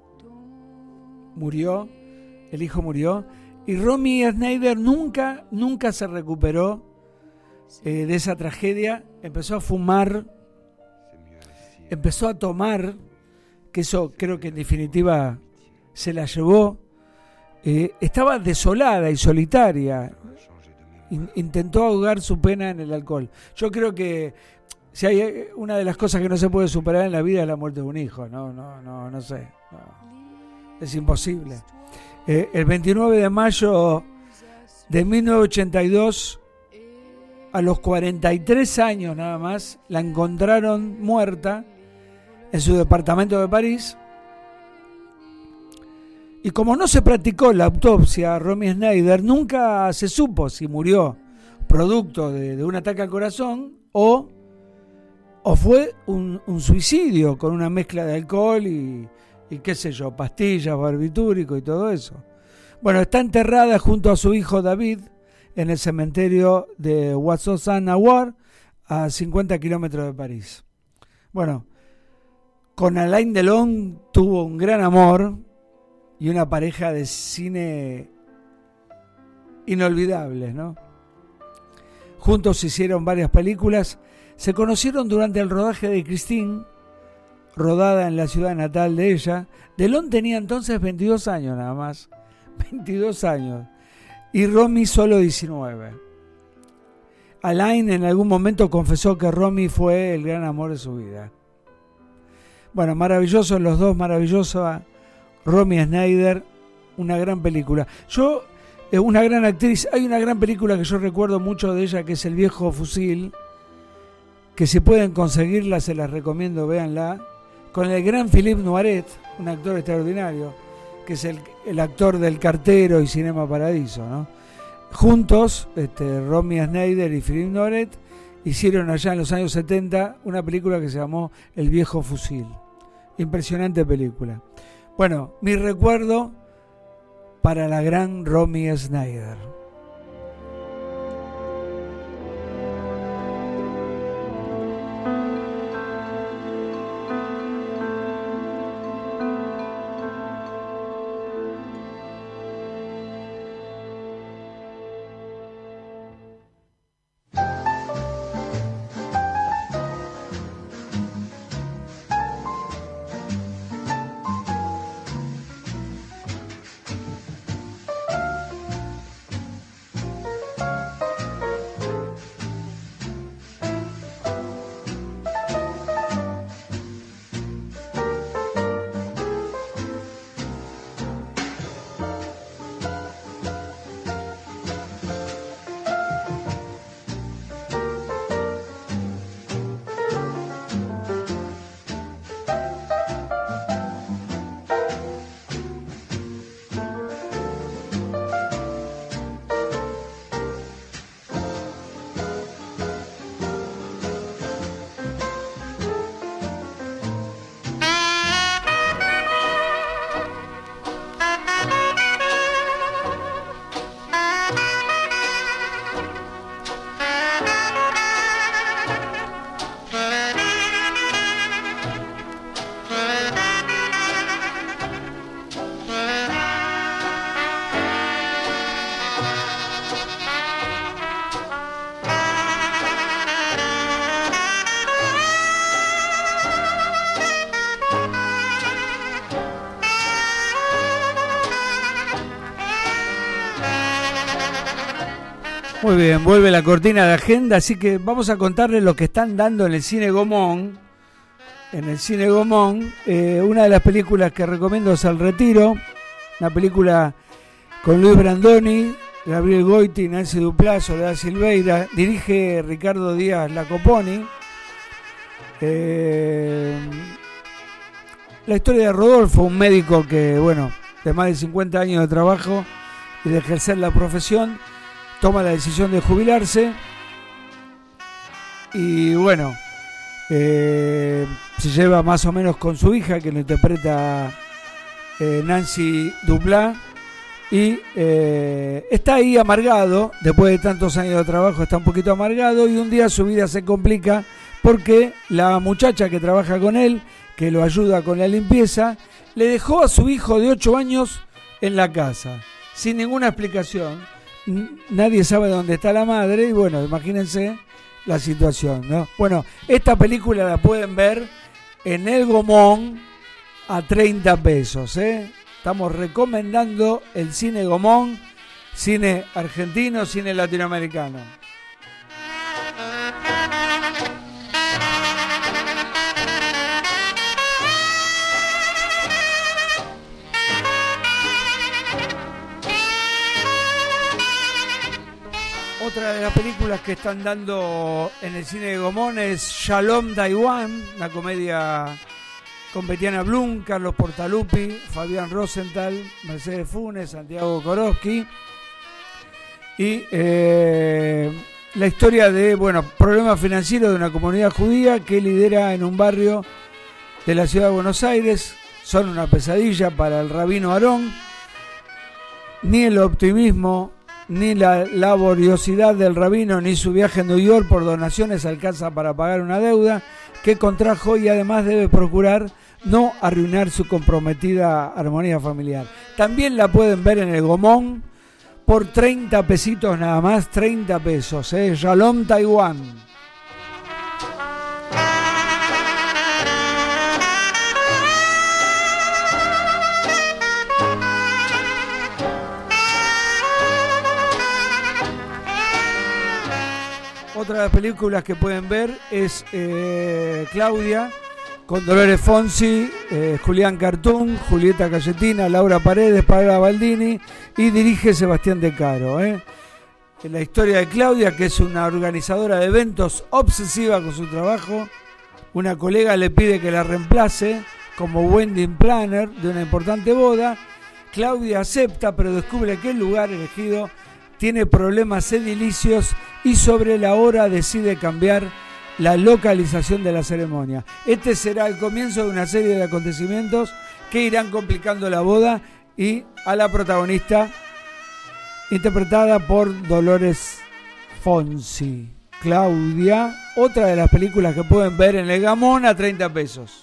Murió, el hijo murió, y Romy Schneider nunca se recuperó de esa tragedia. Empezó a fumar, empezó a tomar, que eso creo que en definitiva se la llevó. Estaba desolada y solitaria. Intentó ahogar su pena en el alcohol. Yo creo que si hay una de las cosas que no se puede superar en la vida es la muerte de un hijo. No sé. No. Es imposible. El 29 de mayo de 1982, a los 43 años nada más, la encontraron muerta en su departamento de París. Y como no se practicó la autopsia a Romy Schneider, nunca se supo si murió producto de un ataque al corazón o fue un suicidio con una mezcla de alcohol y qué sé yo, pastillas, barbitúrico y todo eso. Bueno, está enterrada junto a su hijo David en el cementerio de Oisans-Nawar, a 50 kilómetros de París. Bueno, con Alain Delon tuvo un gran amor y una pareja de cine inolvidables, ¿no? Juntos hicieron varias películas. Se conocieron durante el rodaje de Christine, rodada en la ciudad natal de ella. Delon tenía entonces 22 años nada más. 22 años. Y Romy solo 19. Alain en algún momento confesó que Romy fue el gran amor de su vida. Bueno, maravillosos los dos, maravillosa Romy Schneider, una gran película. Una gran actriz. Hay una gran película que yo recuerdo mucho de ella, que es El viejo fusil, que si pueden conseguirla se las recomiendo, véanla, con el gran Philippe Noiret, un actor extraordinario, que es el actor del Cartero y Cinema Paradiso, ¿no? Juntos, Romy Schneider y Philippe Noiret hicieron allá en los años 70 una película que se llamó El viejo fusil. Impresionante película. Bueno, mi recuerdo para la gran Romy Schneider. Muy bien, vuelve la cortina de agenda, así que vamos a contarles lo que están dando en el Cine Gaumont. En el Cine Gaumont, una de las películas que recomiendo es El Retiro, una película con Luis Brandoni, Gabriel Goiti, Nancy Duplá, Soledad Silveira, dirige Ricardo Díaz Lacoponi. La historia de Rodolfo, un médico que, bueno, de más de 50 años de trabajo y de ejercer la profesión, toma la decisión de jubilarse y, bueno, se lleva más o menos con su hija, que lo interpreta Nancy Dupláa, y está ahí amargado, después de tantos años de trabajo está un poquito amargado, y un día su vida se complica porque la muchacha que trabaja con él, que lo ayuda con la limpieza, le dejó a su hijo de 8 años en la casa, sin ninguna explicación. Nadie sabe dónde está la madre, y bueno, imagínense la situación, ¿no? Bueno, esta película la pueden ver en El Gomón a 30 pesos, ¿eh? Estamos recomendando el cine Gomón, cine argentino, cine latinoamericano. Otra de las películas que están dando en el cine de Gomón es Shalom Taiwan, una comedia con Betiana Blum, Carlos Portalupi, Fabián Rosenthal, Mercedes Funes, Santiago Koroski. Y la historia de, bueno, problemas financieros de una comunidad judía que lidera en un barrio de la ciudad de Buenos Aires. Son una pesadilla para el rabino Aarón. Ni el optimismo, ni la laboriosidad del rabino, ni su viaje a New York por donaciones alcanza para pagar una deuda que contrajo, y además debe procurar no arruinar su comprometida armonía familiar. También la pueden ver en el Gomón por 30 pesitos nada más, 30 pesos, Shalom Taiwan. Otra de las películas que pueden ver es Claudia, con Dolores Fonsi, Julián Cartún, Julieta Cayetina, Laura Paredes, Paola Baldini, y dirige Sebastián De Caro. La historia de Claudia, que es una organizadora de eventos obsesiva con su trabajo. Una colega le pide que la reemplace como wedding planner de una importante boda. Claudia acepta, pero descubre que el lugar elegido tiene problemas edilicios y sobre la hora decide cambiar la localización de la ceremonia. Este será el comienzo de una serie de acontecimientos que irán complicando la boda y a la protagonista, interpretada por Dolores Fonsi. Claudia, otra de las películas que pueden ver en el Gamón a 30 pesos.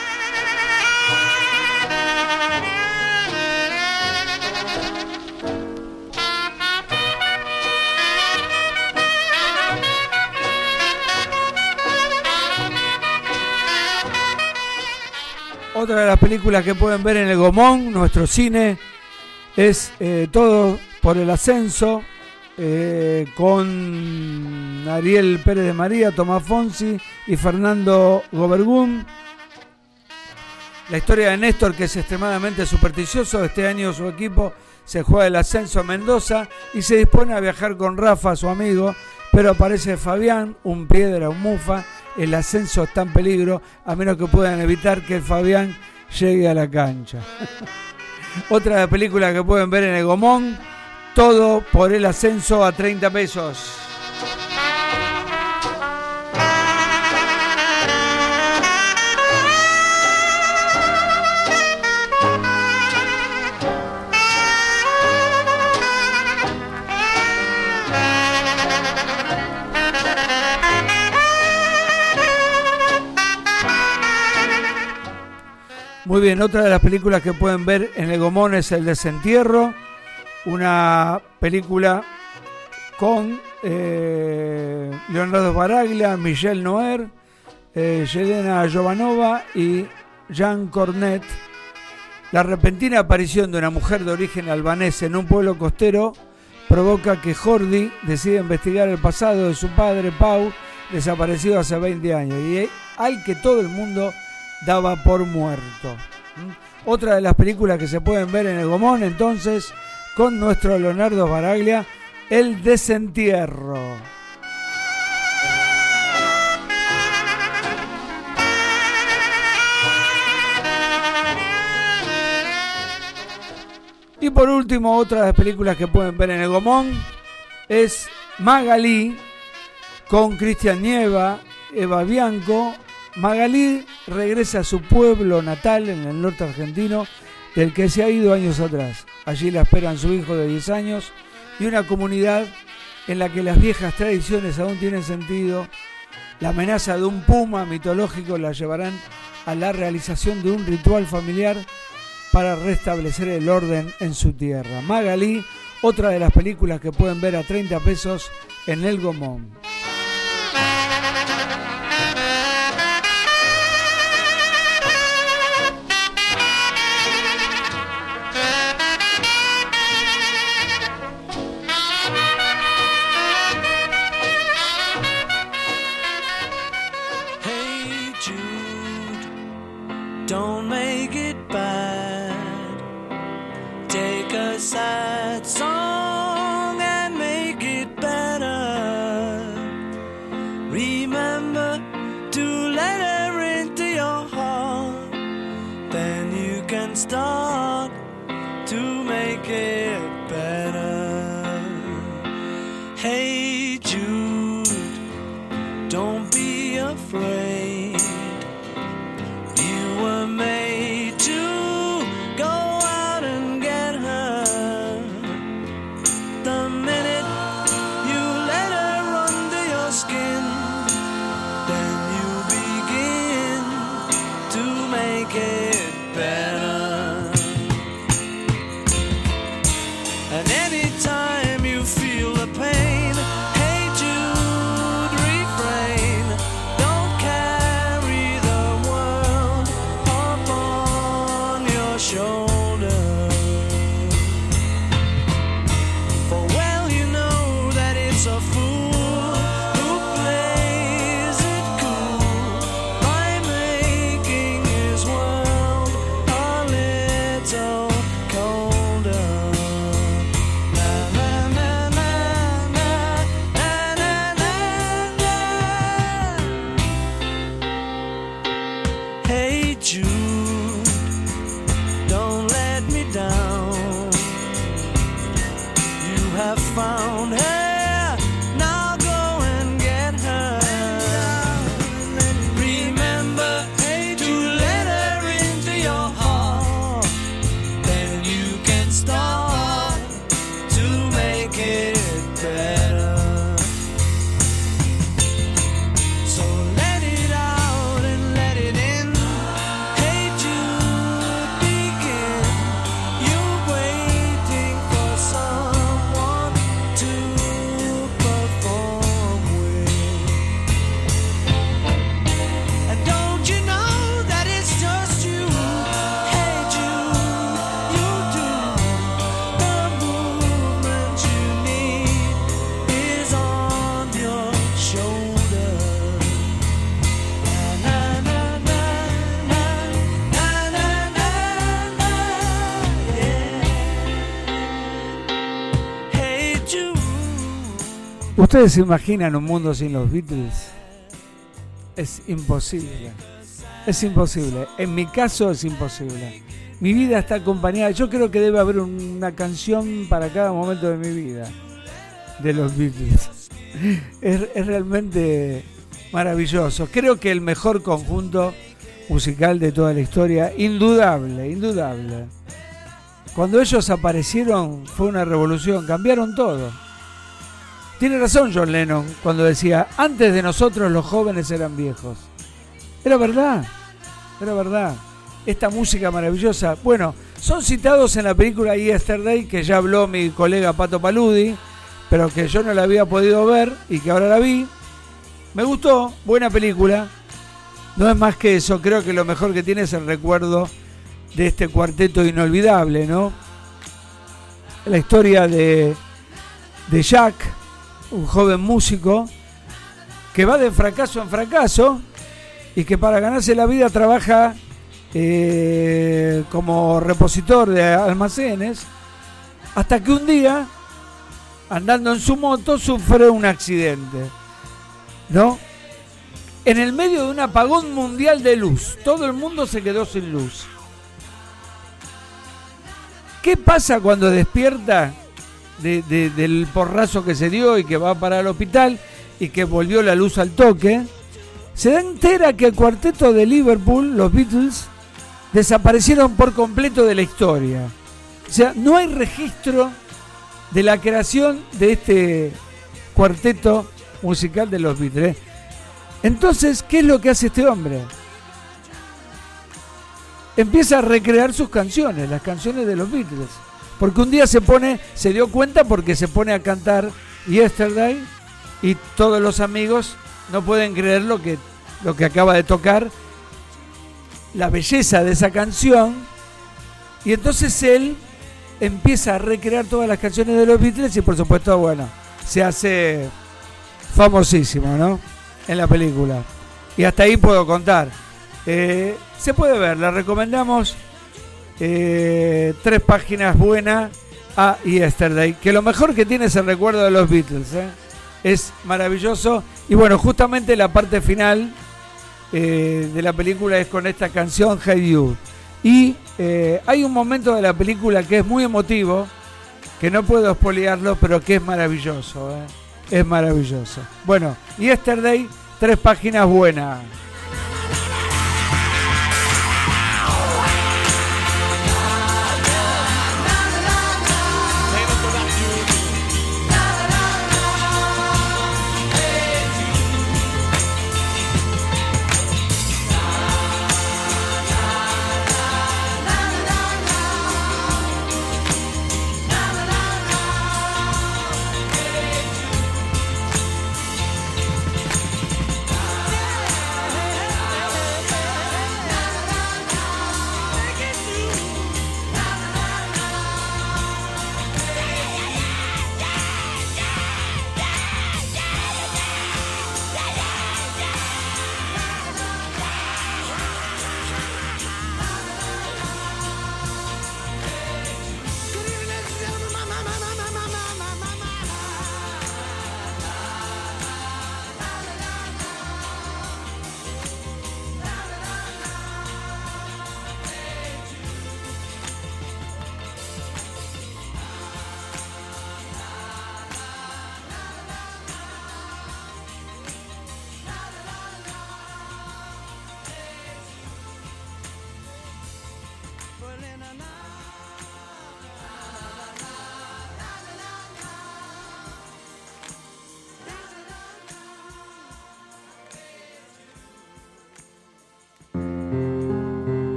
Otra de las películas que pueden ver en el Gomón, nuestro cine, es Todo por el Ascenso, con Ariel Pérez de María, Tomás Fonsi y Fernando Gobergún. La historia de Néstor, que es extremadamente supersticioso. Este año su equipo se juega el ascenso a Mendoza y se dispone a viajar con Rafa, su amigo, pero aparece Fabián, un piedra, un mufa. El ascenso está en peligro, a menos que puedan evitar que Fabián llegue a la cancha. Otra de las películas que pueden ver en el Gomón, Todo por el Ascenso a 30 pesos. Muy bien, otra de las películas que pueden ver en el Gomón es El Desentierro, una película con Leonardo Sbaraglia, Michelle Noer, Yelena Jovanova y Jean Cornet. La repentina aparición de una mujer de origen albanés en un pueblo costero provoca que Jordi decida investigar el pasado de su padre, Pau, desaparecido hace 20 años, y al que todo el mundo daba por muerto. Otra de las películas que se pueden ver en el Gomón, entonces, con nuestro Leonardo Sbaraglia, El Desentierro. Y por último, otra de las películas que pueden ver en el Gomón es Magalí, con Cristian Nieva, Eva Bianco. Magalí regresa a su pueblo natal en el norte argentino, del que se ha ido años atrás. Allí la esperan su hijo de 10 años y una comunidad en la que las viejas tradiciones aún tienen sentido. La amenaza de un puma mitológico la llevarán a la realización de un ritual familiar para restablecer el orden en su tierra. Magalí, otra de las películas que pueden ver a 30 pesos en el Gomón. Don't make it bad. Take a sad song and make it better. Remember to let her into your heart. Then you can start to make it better. Hey Jude, don't be afraid. You were made to go out and get her. The minute you let her under your skin, then you begin to make it better. And anytime you feel the pain, hey Jude, refrain. Don't carry the world upon your shoulder. For well you know that it's a fool who plays it cool by making his world a little colder. Na na na na na na na na na. Hey Jude, don't let me down. You have found her, now go and get her. Remember to let her into your heart. Then you can start to make it better. So let it out and let it in. Hey Jude, begin. You're waiting for someone to perform with. And don't you know that it's just you? Hey Jude, you do. The movement you need is on your shoulder. Na na na na na na na na, yeah. Hey Jude. ¿Ustedes se imaginan un mundo sin los Beatles? Es imposible. Es imposible. En mi caso es imposible. Mi vida está acompañada. Yo creo que debe haber una canción para cada momento de mi vida de los Beatles. Es realmente maravilloso. Creo que el mejor conjunto musical de toda la historia. Indudable, indudable. Cuando ellos aparecieron fue una revolución. Cambiaron todo. Tiene razón John Lennon cuando decía, antes de nosotros los jóvenes eran viejos. Era verdad, era verdad. Esta música maravillosa. Bueno, son citados en la película Yesterday, que ya habló mi colega Pato Paludi, pero que yo no la había podido ver y que ahora la vi. Me gustó, buena película. No es más que eso, creo que lo mejor que tiene es el recuerdo de este cuarteto inolvidable, ¿no? La historia de Jack, un joven músico que va de fracaso en fracaso y que para ganarse la vida trabaja como repositor de almacenes, hasta que un día, andando en su moto, sufre un accidente, ¿no? En el medio de un apagón mundial de luz, todo el mundo se quedó sin luz. ¿Qué pasa cuando despierta del porrazo que se dio y que va para el hospital y que volvió la luz al toque? Se da entera que el cuarteto de Liverpool, los Beatles, desaparecieron por completo de la historia. O sea, no hay registro de la creación de este cuarteto musical de los Beatles. Entonces, ¿qué es lo que hace este hombre? Empieza a recrear sus canciones, las canciones de los Beatles. Porque un día se dio cuenta porque se pone a cantar Yesterday y todos los amigos no pueden creer lo que acaba de tocar, la belleza de esa canción, y entonces él empieza a recrear todas las canciones de los Beatles y por supuesto, bueno, se hace famosísimo, ¿no? En la película. Y hasta ahí puedo contar. Se puede ver, la recomendamos. 3 páginas buenas a Yesterday, que lo mejor que tiene es el recuerdo de los Beatles, es maravilloso. Y bueno, justamente la parte final de la película es con esta canción Hey You. Y hay un momento de la película que es muy emotivo, que no puedo spoilearlo, pero que es maravilloso, es maravilloso. Bueno, Yesterday, 3 páginas buenas. Hey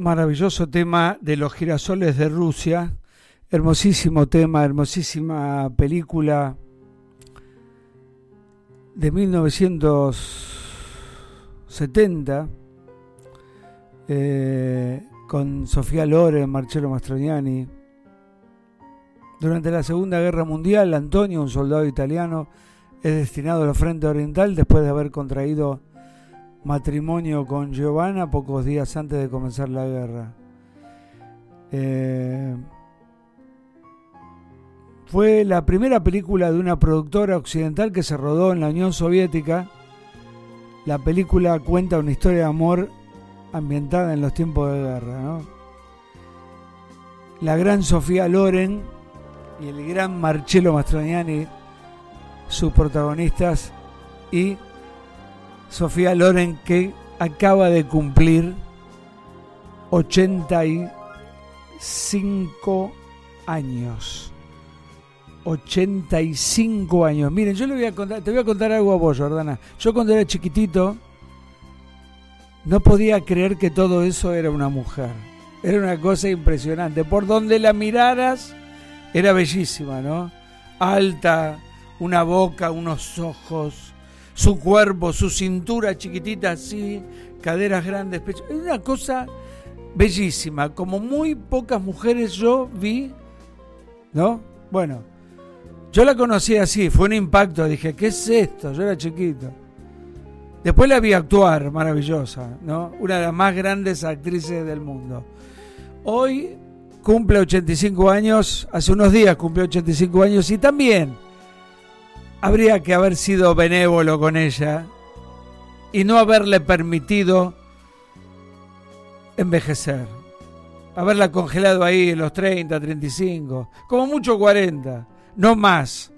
Maravilloso tema de Los girasoles de Rusia. Hermosísimo tema, hermosísima película de 1970 con Sofía Loren, Marcello Mastroianni. Durante la Segunda Guerra Mundial, Antonio, un soldado italiano, es destinado al frente oriental después de haber contraído matrimonio con Giovanna pocos días antes de comenzar la guerra. Fue la primera película de una productora occidental que se rodó en la Unión Soviética. La película cuenta una historia de amor ambientada en los tiempos de guerra, ¿no? La gran Sofía Loren y el gran Marcello Mastroianni, sus protagonistas, y Sofía Loren, que acaba de cumplir 85 años. 85 años. Miren, yo te voy a contar algo a vos, Jordana. Yo cuando era chiquitito no podía creer que todo eso era una mujer. Era una cosa impresionante. Por donde la miraras era bellísima, ¿no? Alta, una boca, unos ojos, su cuerpo, su cintura chiquitita así, caderas grandes, pecho. Era una cosa bellísima, como muy pocas mujeres yo vi, ¿no? Bueno, yo la conocí así, fue un impacto, dije, ¿qué es esto? Yo era chiquito. Después la vi actuar, maravillosa, ¿no? Una de las más grandes actrices del mundo. Hoy cumple 85 años, hace unos días cumplió 85 años y también habría que haber sido benévolo con ella y no haberle permitido envejecer. Haberla congelado ahí en los 30, 35, como mucho 40, no más.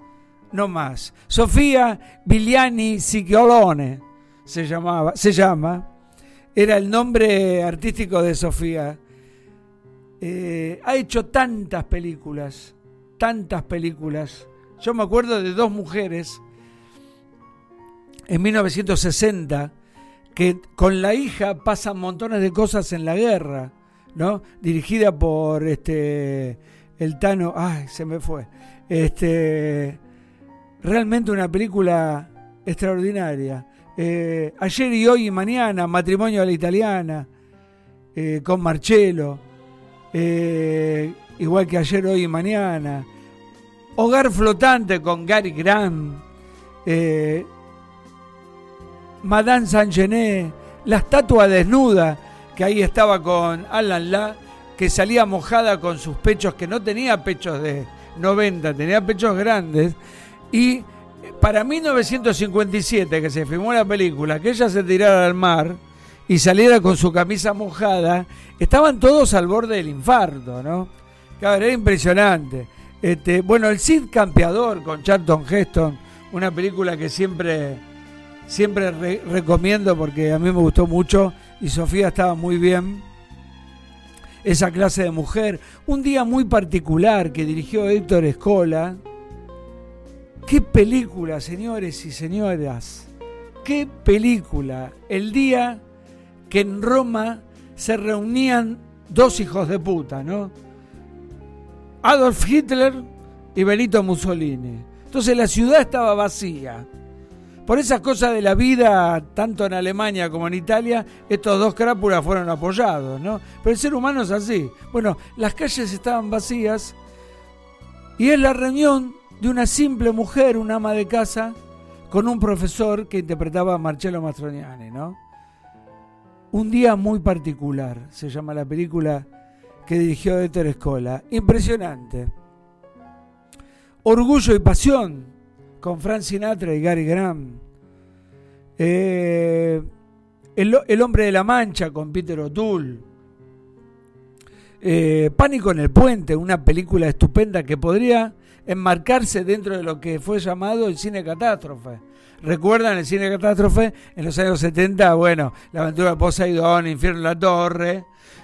Sofía Biliani Sciolone se llama, era el nombre artístico de Sofía. Ha hecho tantas películas. Yo me acuerdo de Dos mujeres en 1960 que con la hija pasan montones de cosas en la guerra, ¿no? Dirigida por el Tano, se me fue. Realmente una película extraordinaria. Ayer y hoy y mañana, Matrimonio a la italiana, con Marcello, igual que Ayer, hoy y mañana. Hogar flotante con Cary Grant, Madame Saint-Genet, la estatua desnuda, que ahí estaba con Alan La, que salía mojada con sus pechos, que no tenía pechos de 90, tenía pechos grandes. Y para 1957, que se filmó la película, que ella se tirara al mar y saliera con su camisa mojada, estaban todos al borde del infarto, ¿no? Claro, era impresionante. Bueno, El Cid Campeador con Charlton Heston, una película que siempre recomiendo porque a mí me gustó mucho y Sofía estaba muy bien. Esa clase de mujer. Un día muy particular que dirigió Héctor Escola. ¡Qué película, señores y señoras! ¡Qué película! El día que en Roma se reunían dos hijos de puta, ¿no? Adolf Hitler y Benito Mussolini. Entonces la ciudad estaba vacía. Por esas cosas de la vida, tanto en Alemania como en Italia, estos dos crápulas fueron apoyados, ¿no? Pero el ser humano es así. Bueno, las calles estaban vacías y es la reunión de una simple mujer, una ama de casa, con un profesor que interpretaba a Marcello Mastroianni, ¿no? Un día muy particular, se llama la película que dirigió Héctor Escola. Impresionante. Orgullo y pasión con Frank Sinatra y Cary Grant. El hombre de la Mancha con Peter O'Toole. Pánico en el puente, una película estupenda que podría enmarcarse dentro de lo que fue llamado el cine catástrofe. ¿Recuerdan el cine catástrofe? En los años 70, bueno, La aventura de Poseidón, Infierno en la Torre,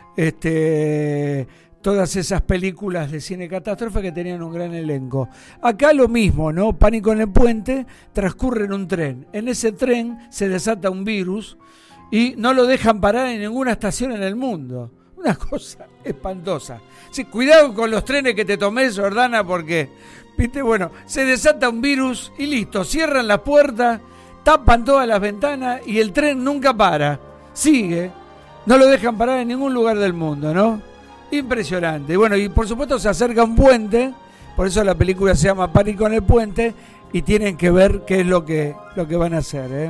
todas esas películas de cine catástrofe que tenían un gran elenco. Acá lo mismo, ¿no? Pánico en el puente transcurre en un tren. En ese tren se desata un virus y no lo dejan parar en ninguna estación en el mundo, Una cosa espantosa. Sí, cuidado con los trenes que te tomes, Jordana, porque, viste, bueno, se desata un virus y listo, cierran las puertas, tapan todas las ventanas y el tren nunca para. Sigue, no lo dejan parar en ningún lugar del mundo, ¿no? Impresionante. Bueno, y por supuesto se acerca un puente, por eso la película se llama Pánico en el puente, y tienen que ver qué es lo que van a hacer,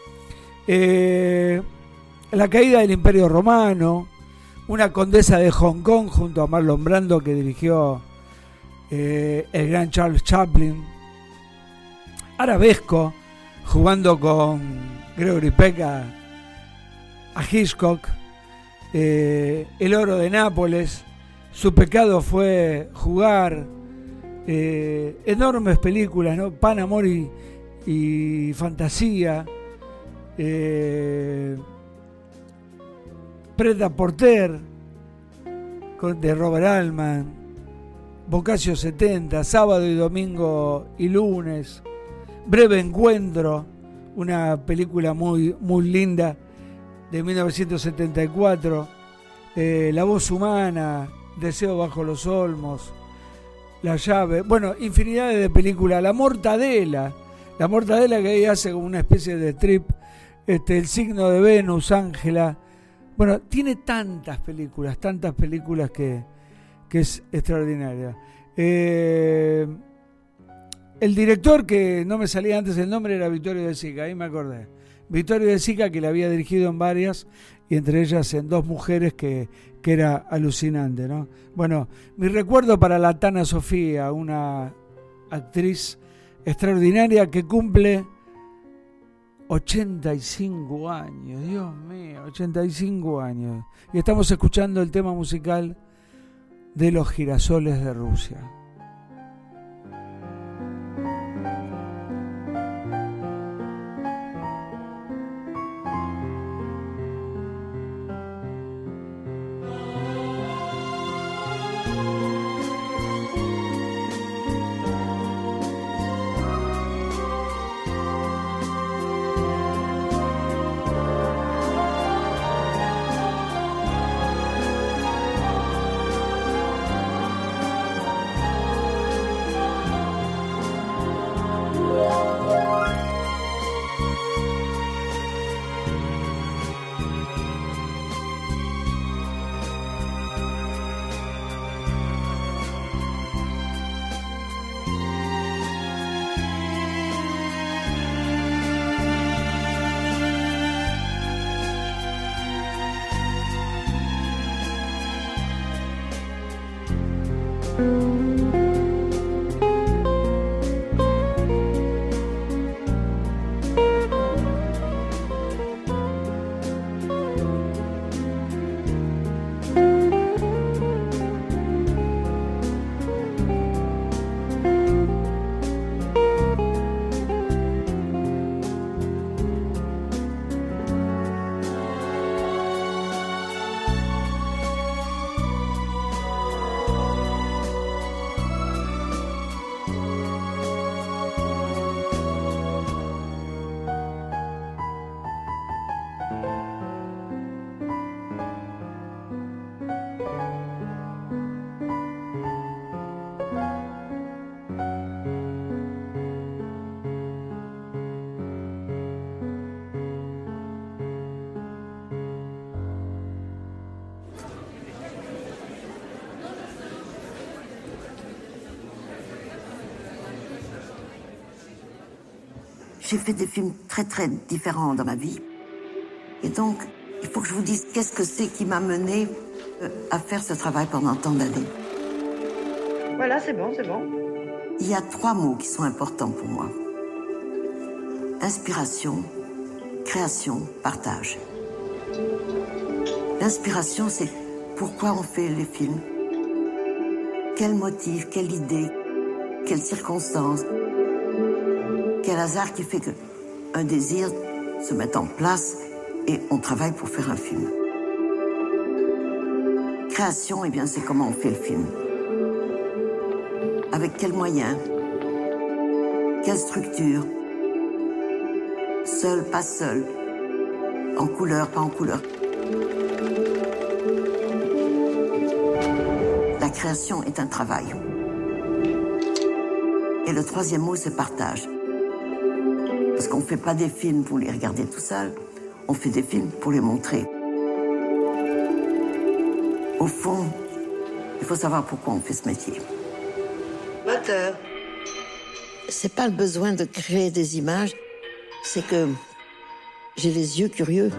la caída del Imperio Romano, una condesa de Hong Kong junto a Marlon Brando que dirigió el gran Charles Chaplin, Arabesco jugando con Gregory Peck a Hitchcock, El oro de Nápoles, Su pecado fue jugar, enormes películas, ¿no? Pan, amor y fantasía, Pret-à-Porter de Robert Altman, Boccaccio 70, Sábado y Domingo y Lunes, Breve Encuentro, una película muy, muy linda de 1974, La voz humana, Deseo bajo los olmos, La llave, bueno, infinidades de películas, La mortadela que ahí hace como una especie de trip, El signo de Venus, Ángela. Bueno, tiene tantas películas que es extraordinaria. El director, que no me salía antes el nombre, era Vittorio De Sica, ahí me acordé. Vittorio De Sica, que le había dirigido en varias, y entre ellas en Dos mujeres, que era alucinante, ¿no? Bueno, mi recuerdo para la Tana Sofía, una actriz extraordinaria que cumple 85 años, Dios mío, 85 años. Y estamos escuchando el tema musical de Los girasoles de Rusia. J'ai fait des films très très différents dans ma vie. Et donc, il faut que je vous dise qu'est-ce que c'est qui m'a mené à faire ce travail pendant tant d'années. Voilà, c'est bon, c'est bon. Il y a 3 mots qui sont importants pour moi. Inspiration, création, partage. L'inspiration, c'est pourquoi on fait les films. Quel motif, quelle idée, quelles circonstances. Quel hasard qui fait qu'un désir se met en place et on travaille pour faire un film. Création, eh bien, c'est comment on fait le film. Avec quels moyens, quelle structure, seul, pas seul, en couleur, pas en couleur. la création est un travail. Et le troisième mot, c'est partage. Parce qu'on ne fait pas des films pour les regarder tout seul, on fait des films pour les montrer. Au fond, il faut savoir pourquoi on fait ce métier. Moteur. C'est pas le besoin de créer des images, c'est que j'ai les yeux curieux.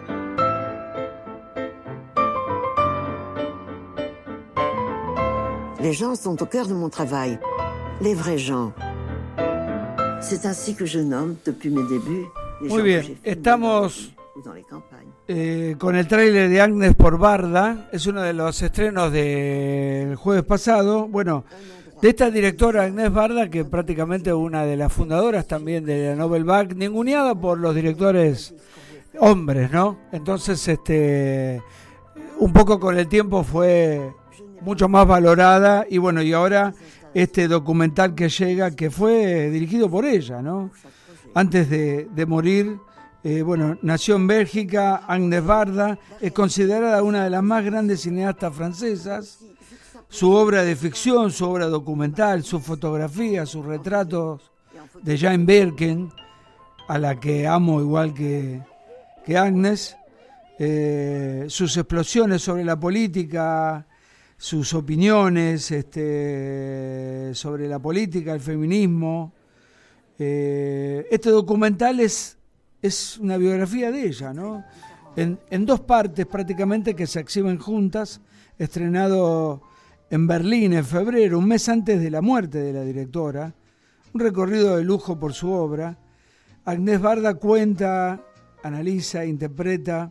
Les gens sont au cœur de mon travail, les vrais gens. C'est ainsi que je nomme depuis mes débuts les Muy gens bien, que j'ai filmés estamos ou dans les campagnes. con el tráiler de Agnes por Barda. Es uno de los estrenos del jueves pasado. Bueno, de esta directora Agnes Barda, que prácticamente una de las fundadoras también de la Nouvelle Vague, ninguneada por los directores hombres, ¿no? Entonces, un poco con el tiempo fue mucho más valorada, y bueno, y ahora este documental que llega, que fue dirigido por ella, ¿no? Antes de morir, bueno, nació en Bélgica. Agnes Barda es considerada una de las más grandes cineastas francesas. Su obra de ficción, su obra documental, su fotografía, sus retratos de Jane Birkin, a la que amo igual que Agnes, sus explosiones sobre la política, sus opiniones sobre la política, el feminismo. Este documental es una biografía de ella, ¿no? En dos partes prácticamente, que se exhiben juntas, estrenado en Berlín en febrero, un mes antes de la muerte de la directora. Un recorrido de lujo por su obra. Agnes Barda cuenta, analiza, interpreta,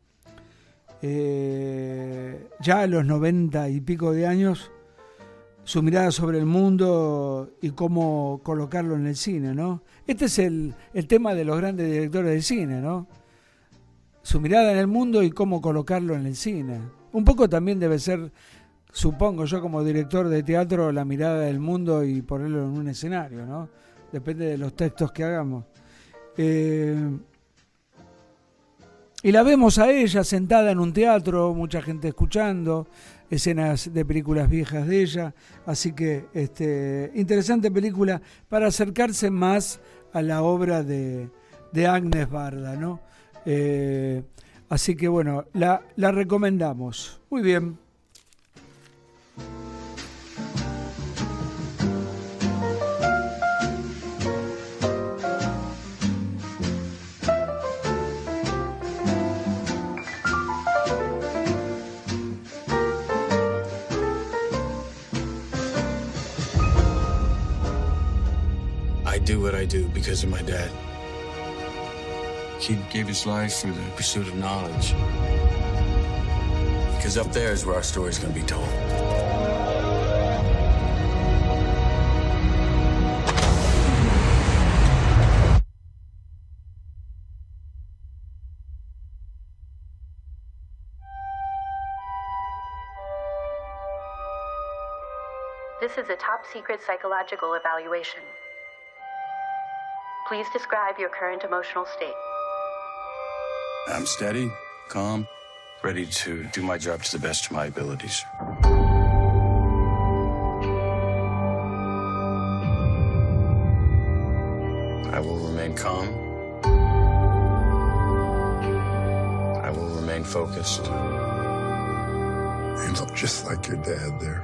ya a los 90 y pico de años, su mirada sobre el mundo y cómo colocarlo en el cine, ¿no? Este es el tema de los grandes directores de cine, ¿no? Su mirada en el mundo y cómo colocarlo en el cine. Un poco también debe ser, supongo yo, como director de teatro, la mirada del mundo y ponerlo en un escenario, ¿no? Depende de los textos que hagamos. Y la vemos a ella sentada en un teatro, mucha gente escuchando, escenas de películas viejas de ella. Así que interesante película para acercarse más a la obra de Agnes Barda, ¿no? Así que bueno, la recomendamos. Muy bien. I do what I do because of my dad. He gave his life for the pursuit of knowledge. Because up there is where our story's gonna be told. This is a top-secret psychological evaluation. Please describe your current emotional state. I'm steady, calm, ready to do my job to the best of my abilities. I will remain calm. I will remain focused. You look just like your dad there.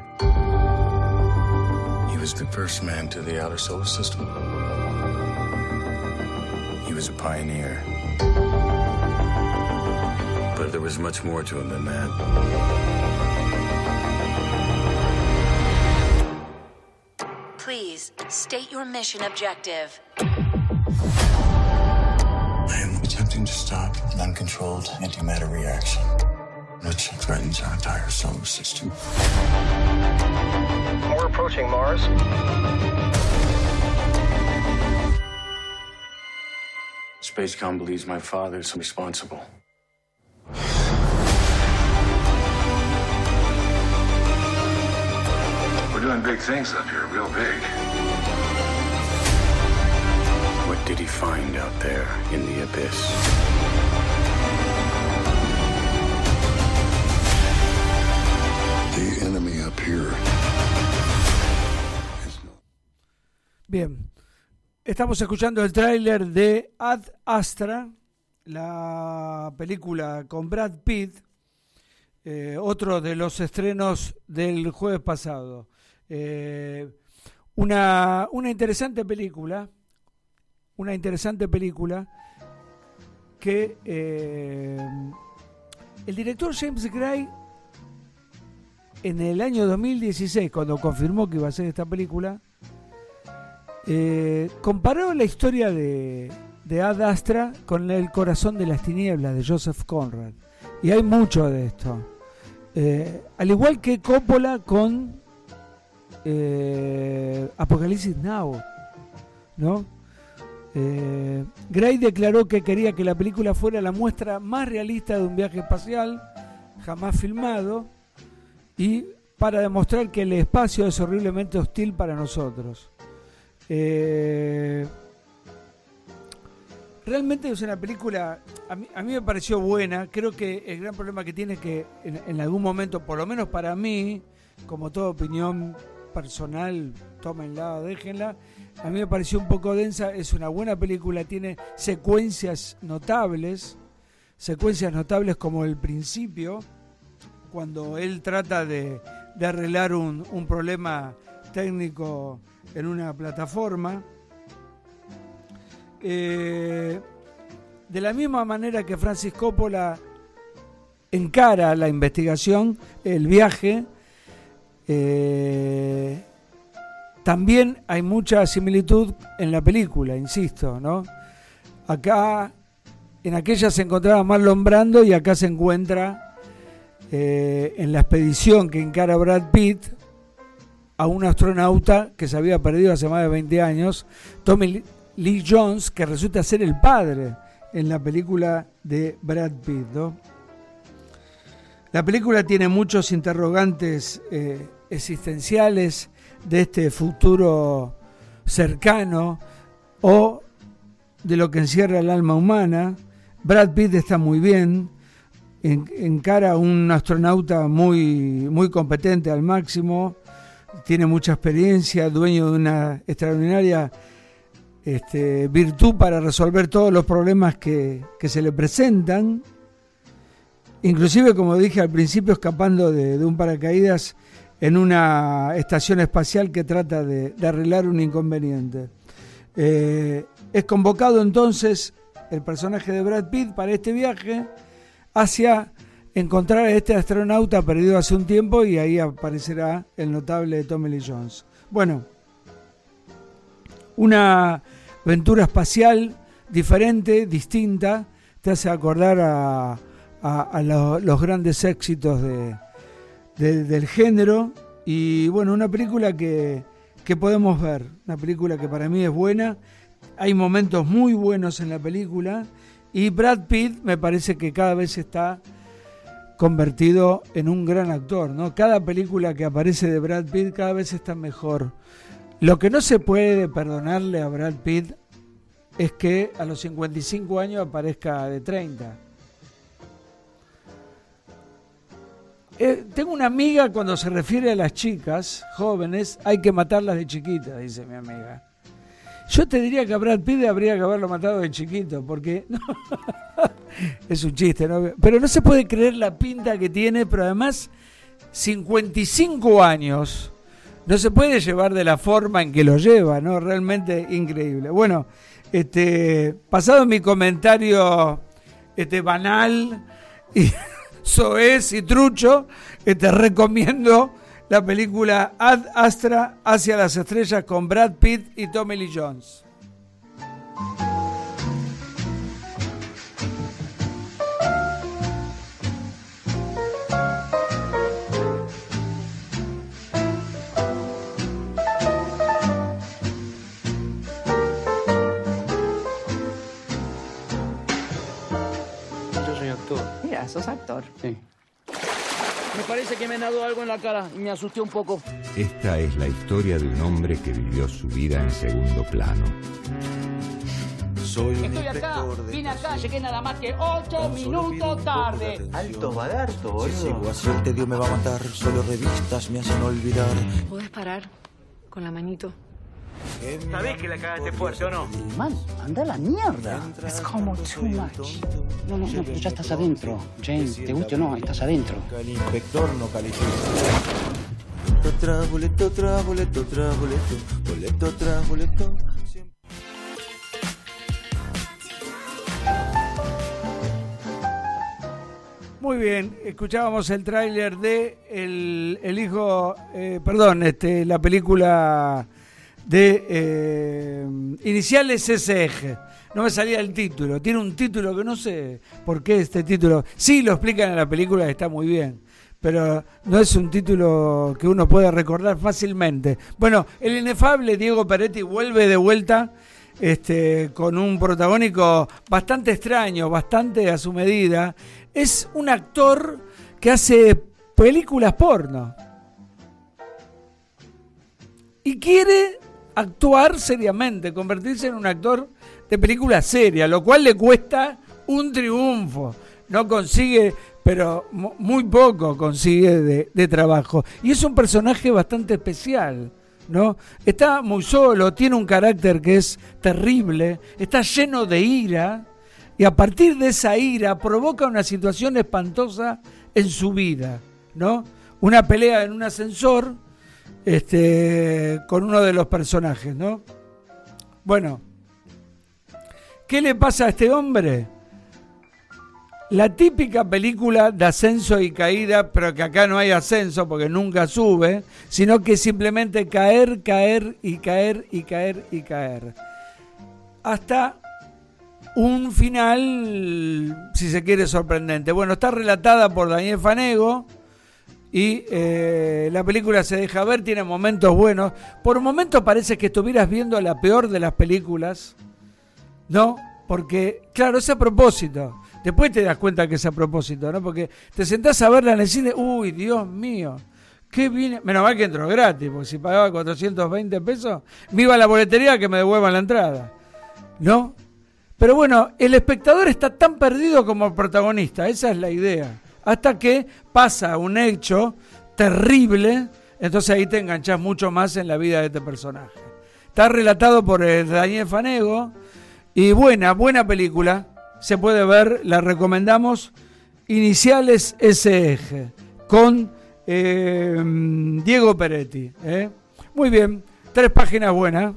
He was the first man to the outer solar system. He was a pioneer. But there was much more to him than that. Please, state your mission objective. I am attempting to stop an uncontrolled antimatter reaction, which threatens our entire solar system. We're approaching Mars. Spacecom believes my father is responsible. We're doing big things up here, real big. What did he find out there in the abyss? The enemy up here Bien, estamos escuchando el tráiler de Ad Astra, la película con Brad Pitt, otro de los estrenos del jueves pasado. Una interesante película, que el director James Gray, en el año 2016, cuando confirmó que iba a hacer esta película, comparó la historia de Ad Astra con El corazón de las tinieblas de Joseph Conrad, y hay mucho de esto, al igual que Coppola con Apocalipsis Now, ¿no? Gray declaró que quería que la película fuera la muestra más realista de un viaje espacial jamás filmado, y para demostrar que el espacio es horriblemente hostil para nosotros. Realmente es una película, a mí me pareció buena. Creo que el gran problema que tiene es que en algún momento, por lo menos para mí, como toda opinión personal, tómenla o déjenla, a mí me pareció un poco densa. Es una buena película, tiene secuencias notables como el principio, cuando él trata de arreglar un problema técnico en una plataforma. De la misma manera que Francis Coppola encara la investigación, el viaje, también hay mucha similitud en la película, insisto, ¿no? Acá, en aquella se encontraba Marlon Brando, y acá se encuentra en la expedición que encara Brad Pitt a un astronauta que se había perdido hace más de 20 años, Tommy Lee Jones, que resulta ser el padre en la película de Brad Pitt, ¿no? La película tiene muchos interrogantes existenciales de este futuro cercano o de lo que encierra el alma humana. Brad Pitt está muy bien, encara a un astronauta muy competente al máximo, tiene mucha experiencia, dueño de una extraordinaria virtud para resolver todos los problemas que se le presentan, inclusive, como dije al principio, escapando de un paracaídas en una estación espacial que trata de arreglar un inconveniente. Es convocado entonces el personaje de Brad Pitt para este viaje hacia encontrar a este astronauta perdido hace un tiempo, y ahí aparecerá el notable Tommy Lee Jones. Bueno, una aventura espacial diferente, distinta, te hace acordar a los grandes éxitos del género, y bueno, una película que podemos ver, una película que para mí es buena. Hay momentos muy buenos en la película, y Brad Pitt me parece que cada vez está convertido en un gran actor, ¿no? Cada película que aparece de Brad Pitt cada vez está mejor. Lo que no se puede perdonarle a Brad Pitt es que a los 55 años aparezca de 30. Tengo una amiga, cuando se refiere a las chicas jóvenes, hay que matarlas de chiquitas, dice mi amiga. Yo te diría que a Brad Pitt habría que haberlo matado de chiquito, porque no, es un chiste, ¿no? Pero no se puede creer la pinta que tiene, pero además 55 años, no se puede llevar de la forma en que lo lleva, ¿no? Realmente increíble. Bueno, pasado mi comentario banal y soez y trucho, recomiendo la película Ad Astra, Hacia las estrellas, con Brad Pitt y Tommy Lee Jones. Yo soy actor. Mira, sos actor. Sí. Me parece que me nadó algo en la cara y me asusté un poco. Esta es la historia de un hombre que vivió su vida en segundo plano. Soy un Estoy acá, vine acá, llegué nada más que 8 minutos tarde. Alto badarto, boludo. Si sigo así el tedio me va a matar. Solo revistas me hacen olvidar. ¿Puedes parar con la manito? ¿Sabés que la cagaste fuerte o no? Man, anda a la mierda. Es como too much. No, pero ya estás adentro. James, te guste o no, estás adentro. El inspector no califica. Boleto tras boleto tras boleto, boleto tras boleto. Muy bien, escuchábamos el tráiler de la película de Iniciales S.G. No me salía el título, tiene un título que no sé por qué este título. Sí, lo explican en la película, está muy bien, pero no es un título que uno pueda recordar fácilmente. Bueno, el inefable Diego Peretti vuelve de vuelta con un protagónico bastante extraño, bastante a su medida. Es un actor que hace películas porno y quiere actuar seriamente, convertirse en un actor de película seria, lo cual le cuesta un triunfo. No consigue, pero muy poco consigue de trabajo. Y es un personaje bastante especial, ¿no? Está muy solo, tiene un carácter que es terrible, está lleno de ira, y a partir de esa ira provoca una situación espantosa en su vida, ¿no? Una pelea en un ascensor con uno de los personajes, ¿no? Bueno, ¿qué le pasa a este hombre? La típica película de ascenso y caída, pero que acá no hay ascenso porque nunca sube, sino que simplemente caer, caer y caer y caer y caer. Hasta un final, si se quiere, sorprendente. Bueno, está relatada por Daniel Fanego y la película se deja ver, tiene momentos buenos. Por momentos parece que estuvieras viendo la peor de las películas, ¿no? Porque, claro, es a propósito. Después te das cuenta que es a propósito, ¿no? Porque te sentás a verla en el cine, uy, Dios mío, qué bien. Menos mal que entró gratis, porque si pagaba 420 pesos, me iba a la boletería que me devuelvan la entrada, ¿no? Pero bueno, el espectador está tan perdido como el protagonista, esa es la idea. Hasta que pasa un hecho terrible, entonces ahí te enganchás mucho más en la vida de este personaje. Está relatado por Daniel Fanego y buena película. Se puede ver, la recomendamos, Iniciales S.G. con Diego Peretti. Muy bien, 3 páginas buenas.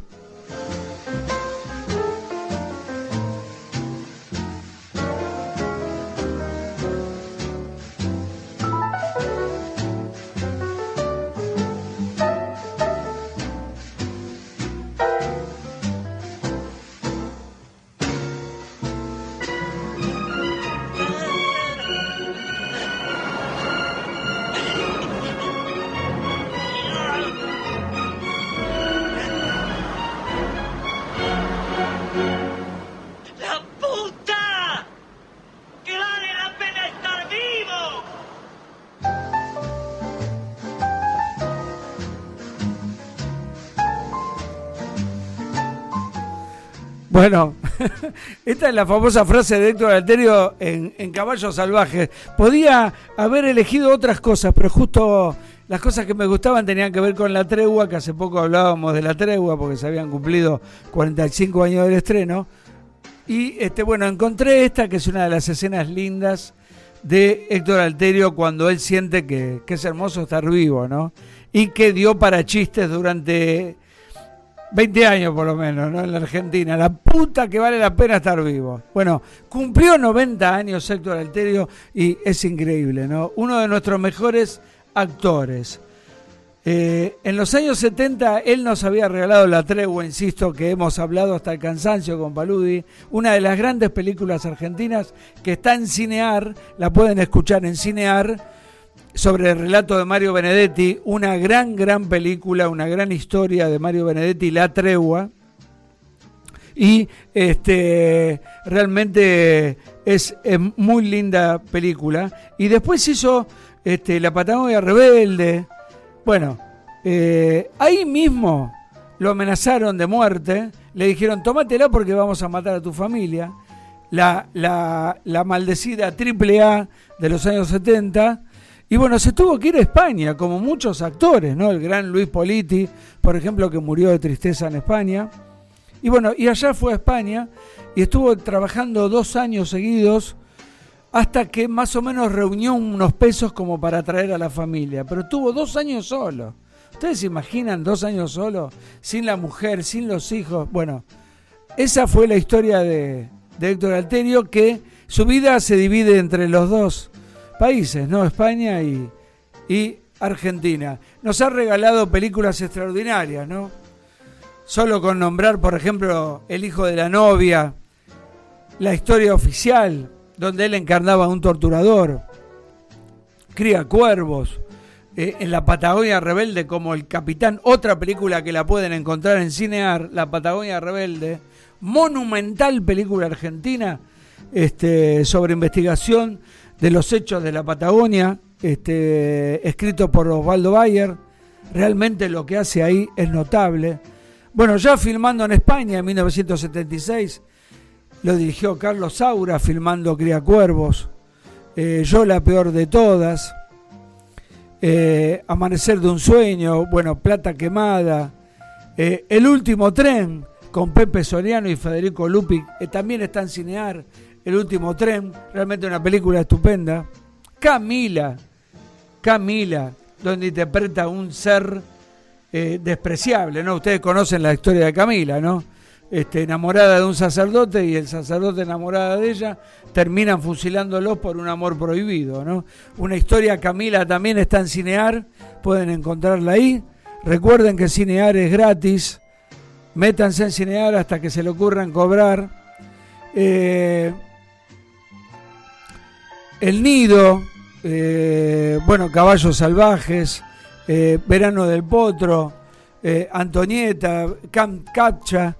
Bueno, esta es la famosa frase de Héctor Alterio en Caballos Salvajes. Podía haber elegido otras cosas, pero justo las cosas que me gustaban tenían que ver con La Tregua, que hace poco hablábamos de La Tregua, porque se habían cumplido 45 años del estreno. Y bueno, encontré esta, que es una de las escenas lindas de Héctor Alterio cuando él siente que es hermoso estar vivo, ¿no? Y que dio para chistes durante 20 años por lo menos, ¿no? En la Argentina. La puta que vale la pena estar vivo. Bueno, cumplió 90 años Héctor Alterio y es increíble, ¿no? Uno de nuestros mejores actores. En los años 70 él nos había regalado La Tregua, insisto, que hemos hablado hasta el cansancio con Paludi, una de las grandes películas argentinas que está en Cinear, la pueden escuchar en Cinear, sobre el relato de Mario Benedetti, una gran película, una gran historia de Mario Benedetti, La Tregua, y realmente es muy linda película. Y después hizo La Patagonia Rebelde. Bueno, ahí mismo lo amenazaron de muerte, le dijeron tómatela porque vamos a matar a tu familia. La maldecida AAA de los años 70. Y bueno, se tuvo que ir a España, como muchos actores, ¿no? El gran Luis Politi, por ejemplo, que murió de tristeza en España. Y bueno, y allá fue a España y estuvo trabajando 2 años seguidos hasta que más o menos reunió unos pesos como para traer a la familia. Pero tuvo 2 años solo. ¿Ustedes se imaginan 2 años solo? Sin la mujer, sin los hijos. Bueno, esa fue la historia de Héctor Alterio, que su vida se divide entre los 2 países, ¿no? España y Argentina. Nos ha regalado películas extraordinarias, ¿no? Solo con nombrar, por ejemplo, El hijo de la novia, La historia oficial, donde él encarnaba a un torturador, Cría cuervos, en La Patagonia Rebelde como el capitán, otra película que la pueden encontrar en Cinear, La Patagonia Rebelde, monumental película argentina, sobre investigación de los hechos de la Patagonia, escrito por Osvaldo Bayer. Realmente lo que hace ahí es notable. Bueno, ya filmando en España en 1976, lo dirigió Carlos Saura, filmando Criacuervos, Yo la peor de todas, Amanecer de un sueño, bueno, Plata quemada, El último tren, con Pepe Soriano y Federico Lupi, también está en Cinear, El último tren, realmente una película estupenda. Camila, donde interpreta un ser despreciable, ¿no? Ustedes conocen la historia de Camila, ¿no? Enamorada de un sacerdote y el sacerdote enamorada de ella, terminan fusilándolos por un amor prohibido, ¿no? Una historia, Camila, también está en Cinear, pueden encontrarla ahí. Recuerden que Cinear es gratis, métanse en Cinear hasta que se le ocurran cobrar. El nido, bueno, Caballos salvajes, Verano del potro, Antonieta, Captcha,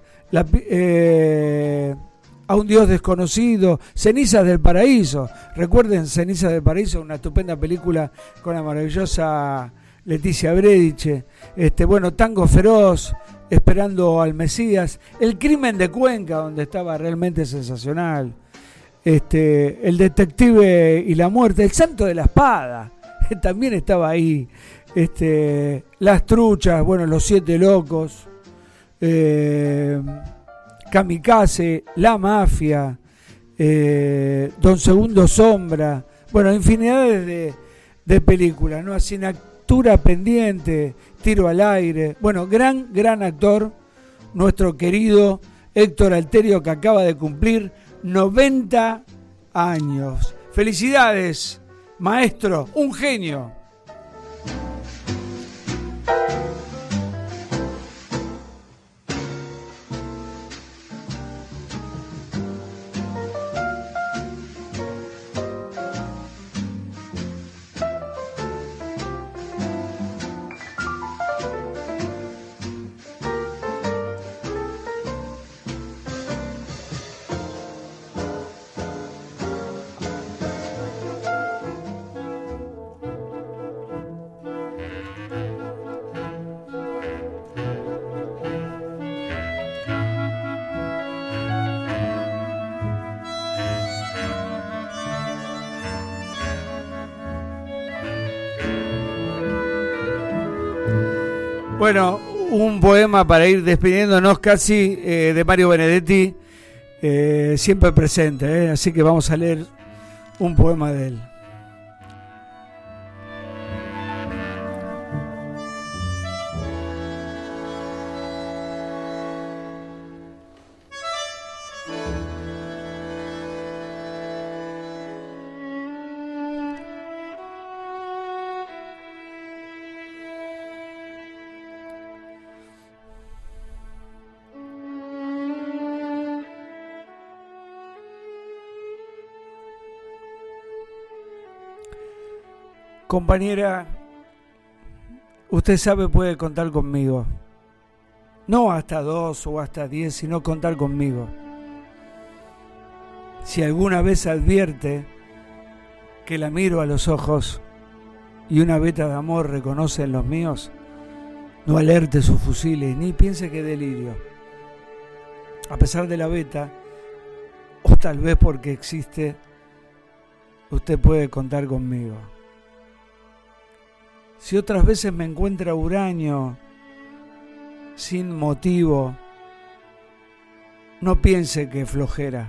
A un Dios desconocido, Cenizas del paraíso. Recuerden Cenizas del paraíso, una estupenda película con la maravillosa Leticia Brediche. Bueno, Tango feroz, Esperando al Mesías, El crimen de Cuenca, donde estaba realmente sensacional. El detective y la muerte, El santo de la espada, también estaba ahí. Las truchas, bueno, Los siete locos, Kamikaze, La mafia, Don Segundo Sombra, bueno, infinidades de películas, ¿no? Asignatura pendiente, Tiro al aire, bueno, gran actor, nuestro querido Héctor Alterio, que acaba de cumplir 90 años. Felicidades, maestro, un genio. Bueno, un poema para ir despidiéndonos casi de Mario Benedetti, siempre presente, así que vamos a leer un poema de él. Compañera, usted sabe, puede contar conmigo. No hasta 2 o hasta 10, sino contar conmigo. Si alguna vez advierte que la miro a los ojos y una veta de amor reconoce en los míos, no alerte sus fusiles ni piense que delirio. A pesar de la veta, o tal vez porque existe, usted puede contar conmigo. si otras veces me encuentra huraño, sin motivo, no piense que flojera.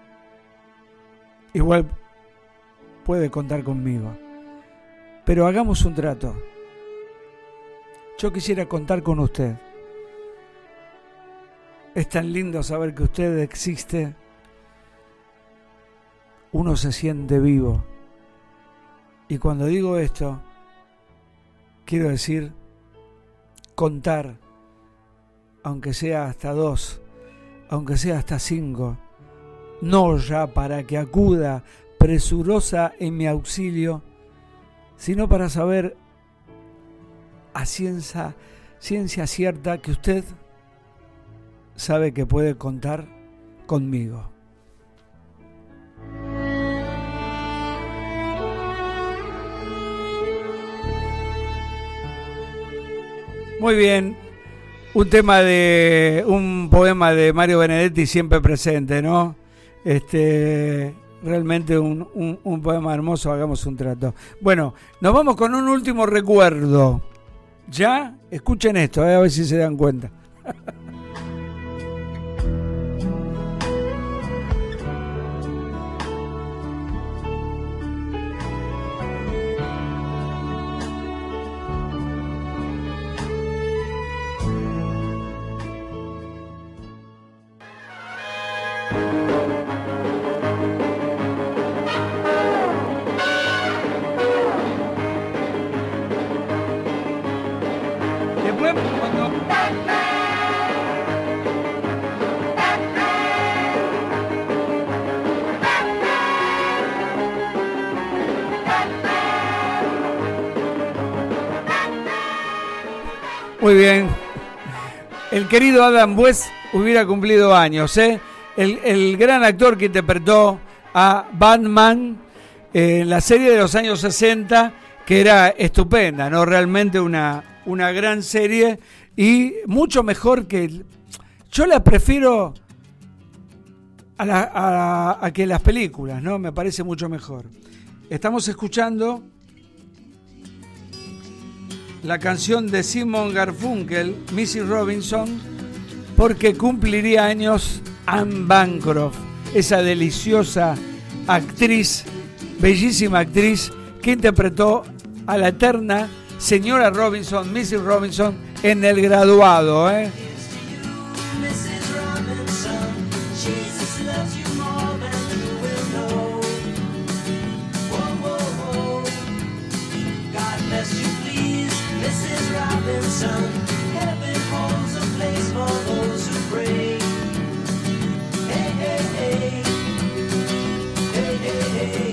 Igual puede contar conmigo. Pero hagamos un trato. Yo quisiera contar con usted. Es tan lindo saber que usted existe. Uno se siente vivo. Y cuando digo esto, quiero decir contar, aunque sea hasta 2, aunque sea hasta 5, no ya para que acuda presurosa en mi auxilio, sino para saber a ciencia cierta que usted sabe que puede contar conmigo. Muy bien, un poema de Mario Benedetti siempre presente, ¿no? Realmente un poema hermoso, hagamos un trato. Bueno, nos vamos con un último recuerdo. ¿Ya? Escuchen esto, a ver si se dan cuenta. Muy bien. El querido Adam West hubiera cumplido años, ¿eh? El gran actor que interpretó a Batman en la serie de los años 60, que era estupenda, ¿no? Realmente una gran serie y mucho mejor que... Yo la prefiero a que las películas, ¿no? Me parece mucho mejor. Estamos escuchando la canción de Simon Garfunkel, Mrs. Robinson, porque cumpliría años Anne Bancroft, esa deliciosa actriz, bellísima actriz, que interpretó a la eterna señora Robinson, Mrs. Robinson, en El Graduado, ¿eh? Heaven holds a place for those who pray. Hey, hey, hey. Hey, hey, hey.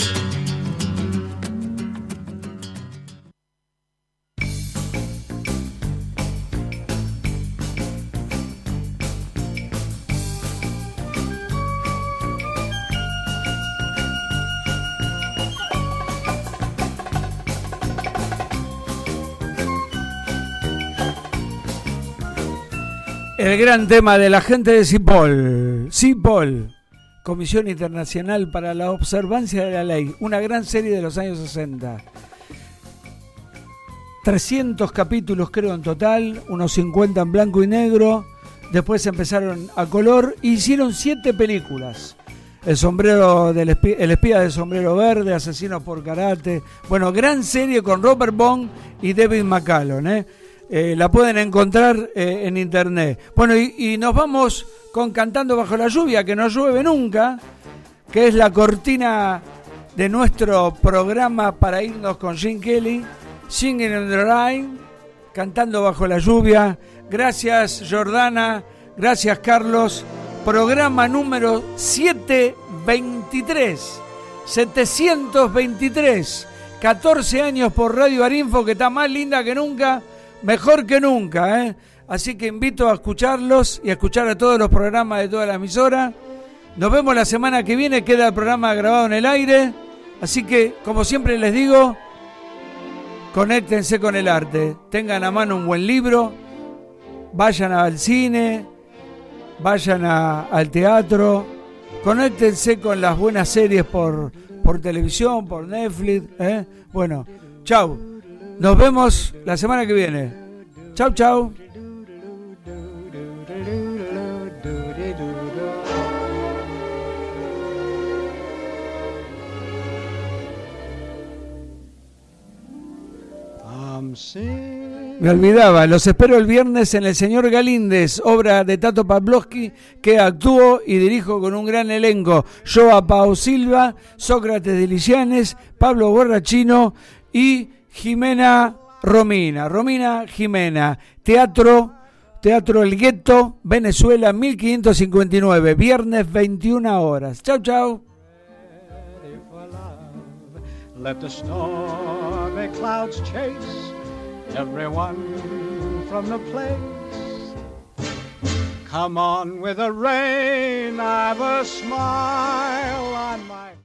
El gran tema de la gente de CIPOL. CIPOL, Comisión Internacional para la Observancia de la Ley. Una gran serie de los años 60. 300 capítulos creo en total, unos 50 en blanco y negro. Después empezaron a color e hicieron 7 películas. El espía del sombrero verde, Asesinos por karate. Bueno, gran serie con Robert Bond y David McCallum, ¿eh? La pueden encontrar en internet. Bueno, y nos vamos con Cantando bajo la lluvia, que no llueve nunca, que es la cortina de nuestro programa para irnos con Gene Kelly, Singing in the Rain, Cantando bajo la lluvia. Gracias Jordana, gracias Carlos. Programa número 723, 14 años por Radio Arinfo, que está más linda que nunca. Mejor que nunca, ¿eh? Así que invito a escucharlos y a escuchar a todos los programas de toda la emisora. Nos vemos la semana que viene, queda el programa grabado en el aire. Así que, como siempre les digo, conéctense con el arte. Tengan a mano un buen libro, vayan al cine, vayan al teatro, conéctense con las buenas series por televisión, por Netflix, ¿eh? Bueno, chau. Nos vemos la semana que viene. Chau, chau. Me olvidaba, los espero el viernes en El Señor Galíndez, obra de Tato Pavlovsky, que actúo y dirijo con un gran elenco. Joa Pau Silva, Sócrates de Lisianes, Pablo Borrachino y Jimena Romina. Romina Jimena. Teatro El Gueto, Venezuela, 1559, viernes 21 horas. Chau, chau. Let the stormy clouds chase everyone from the place. Come on with the rain, I've a smile on my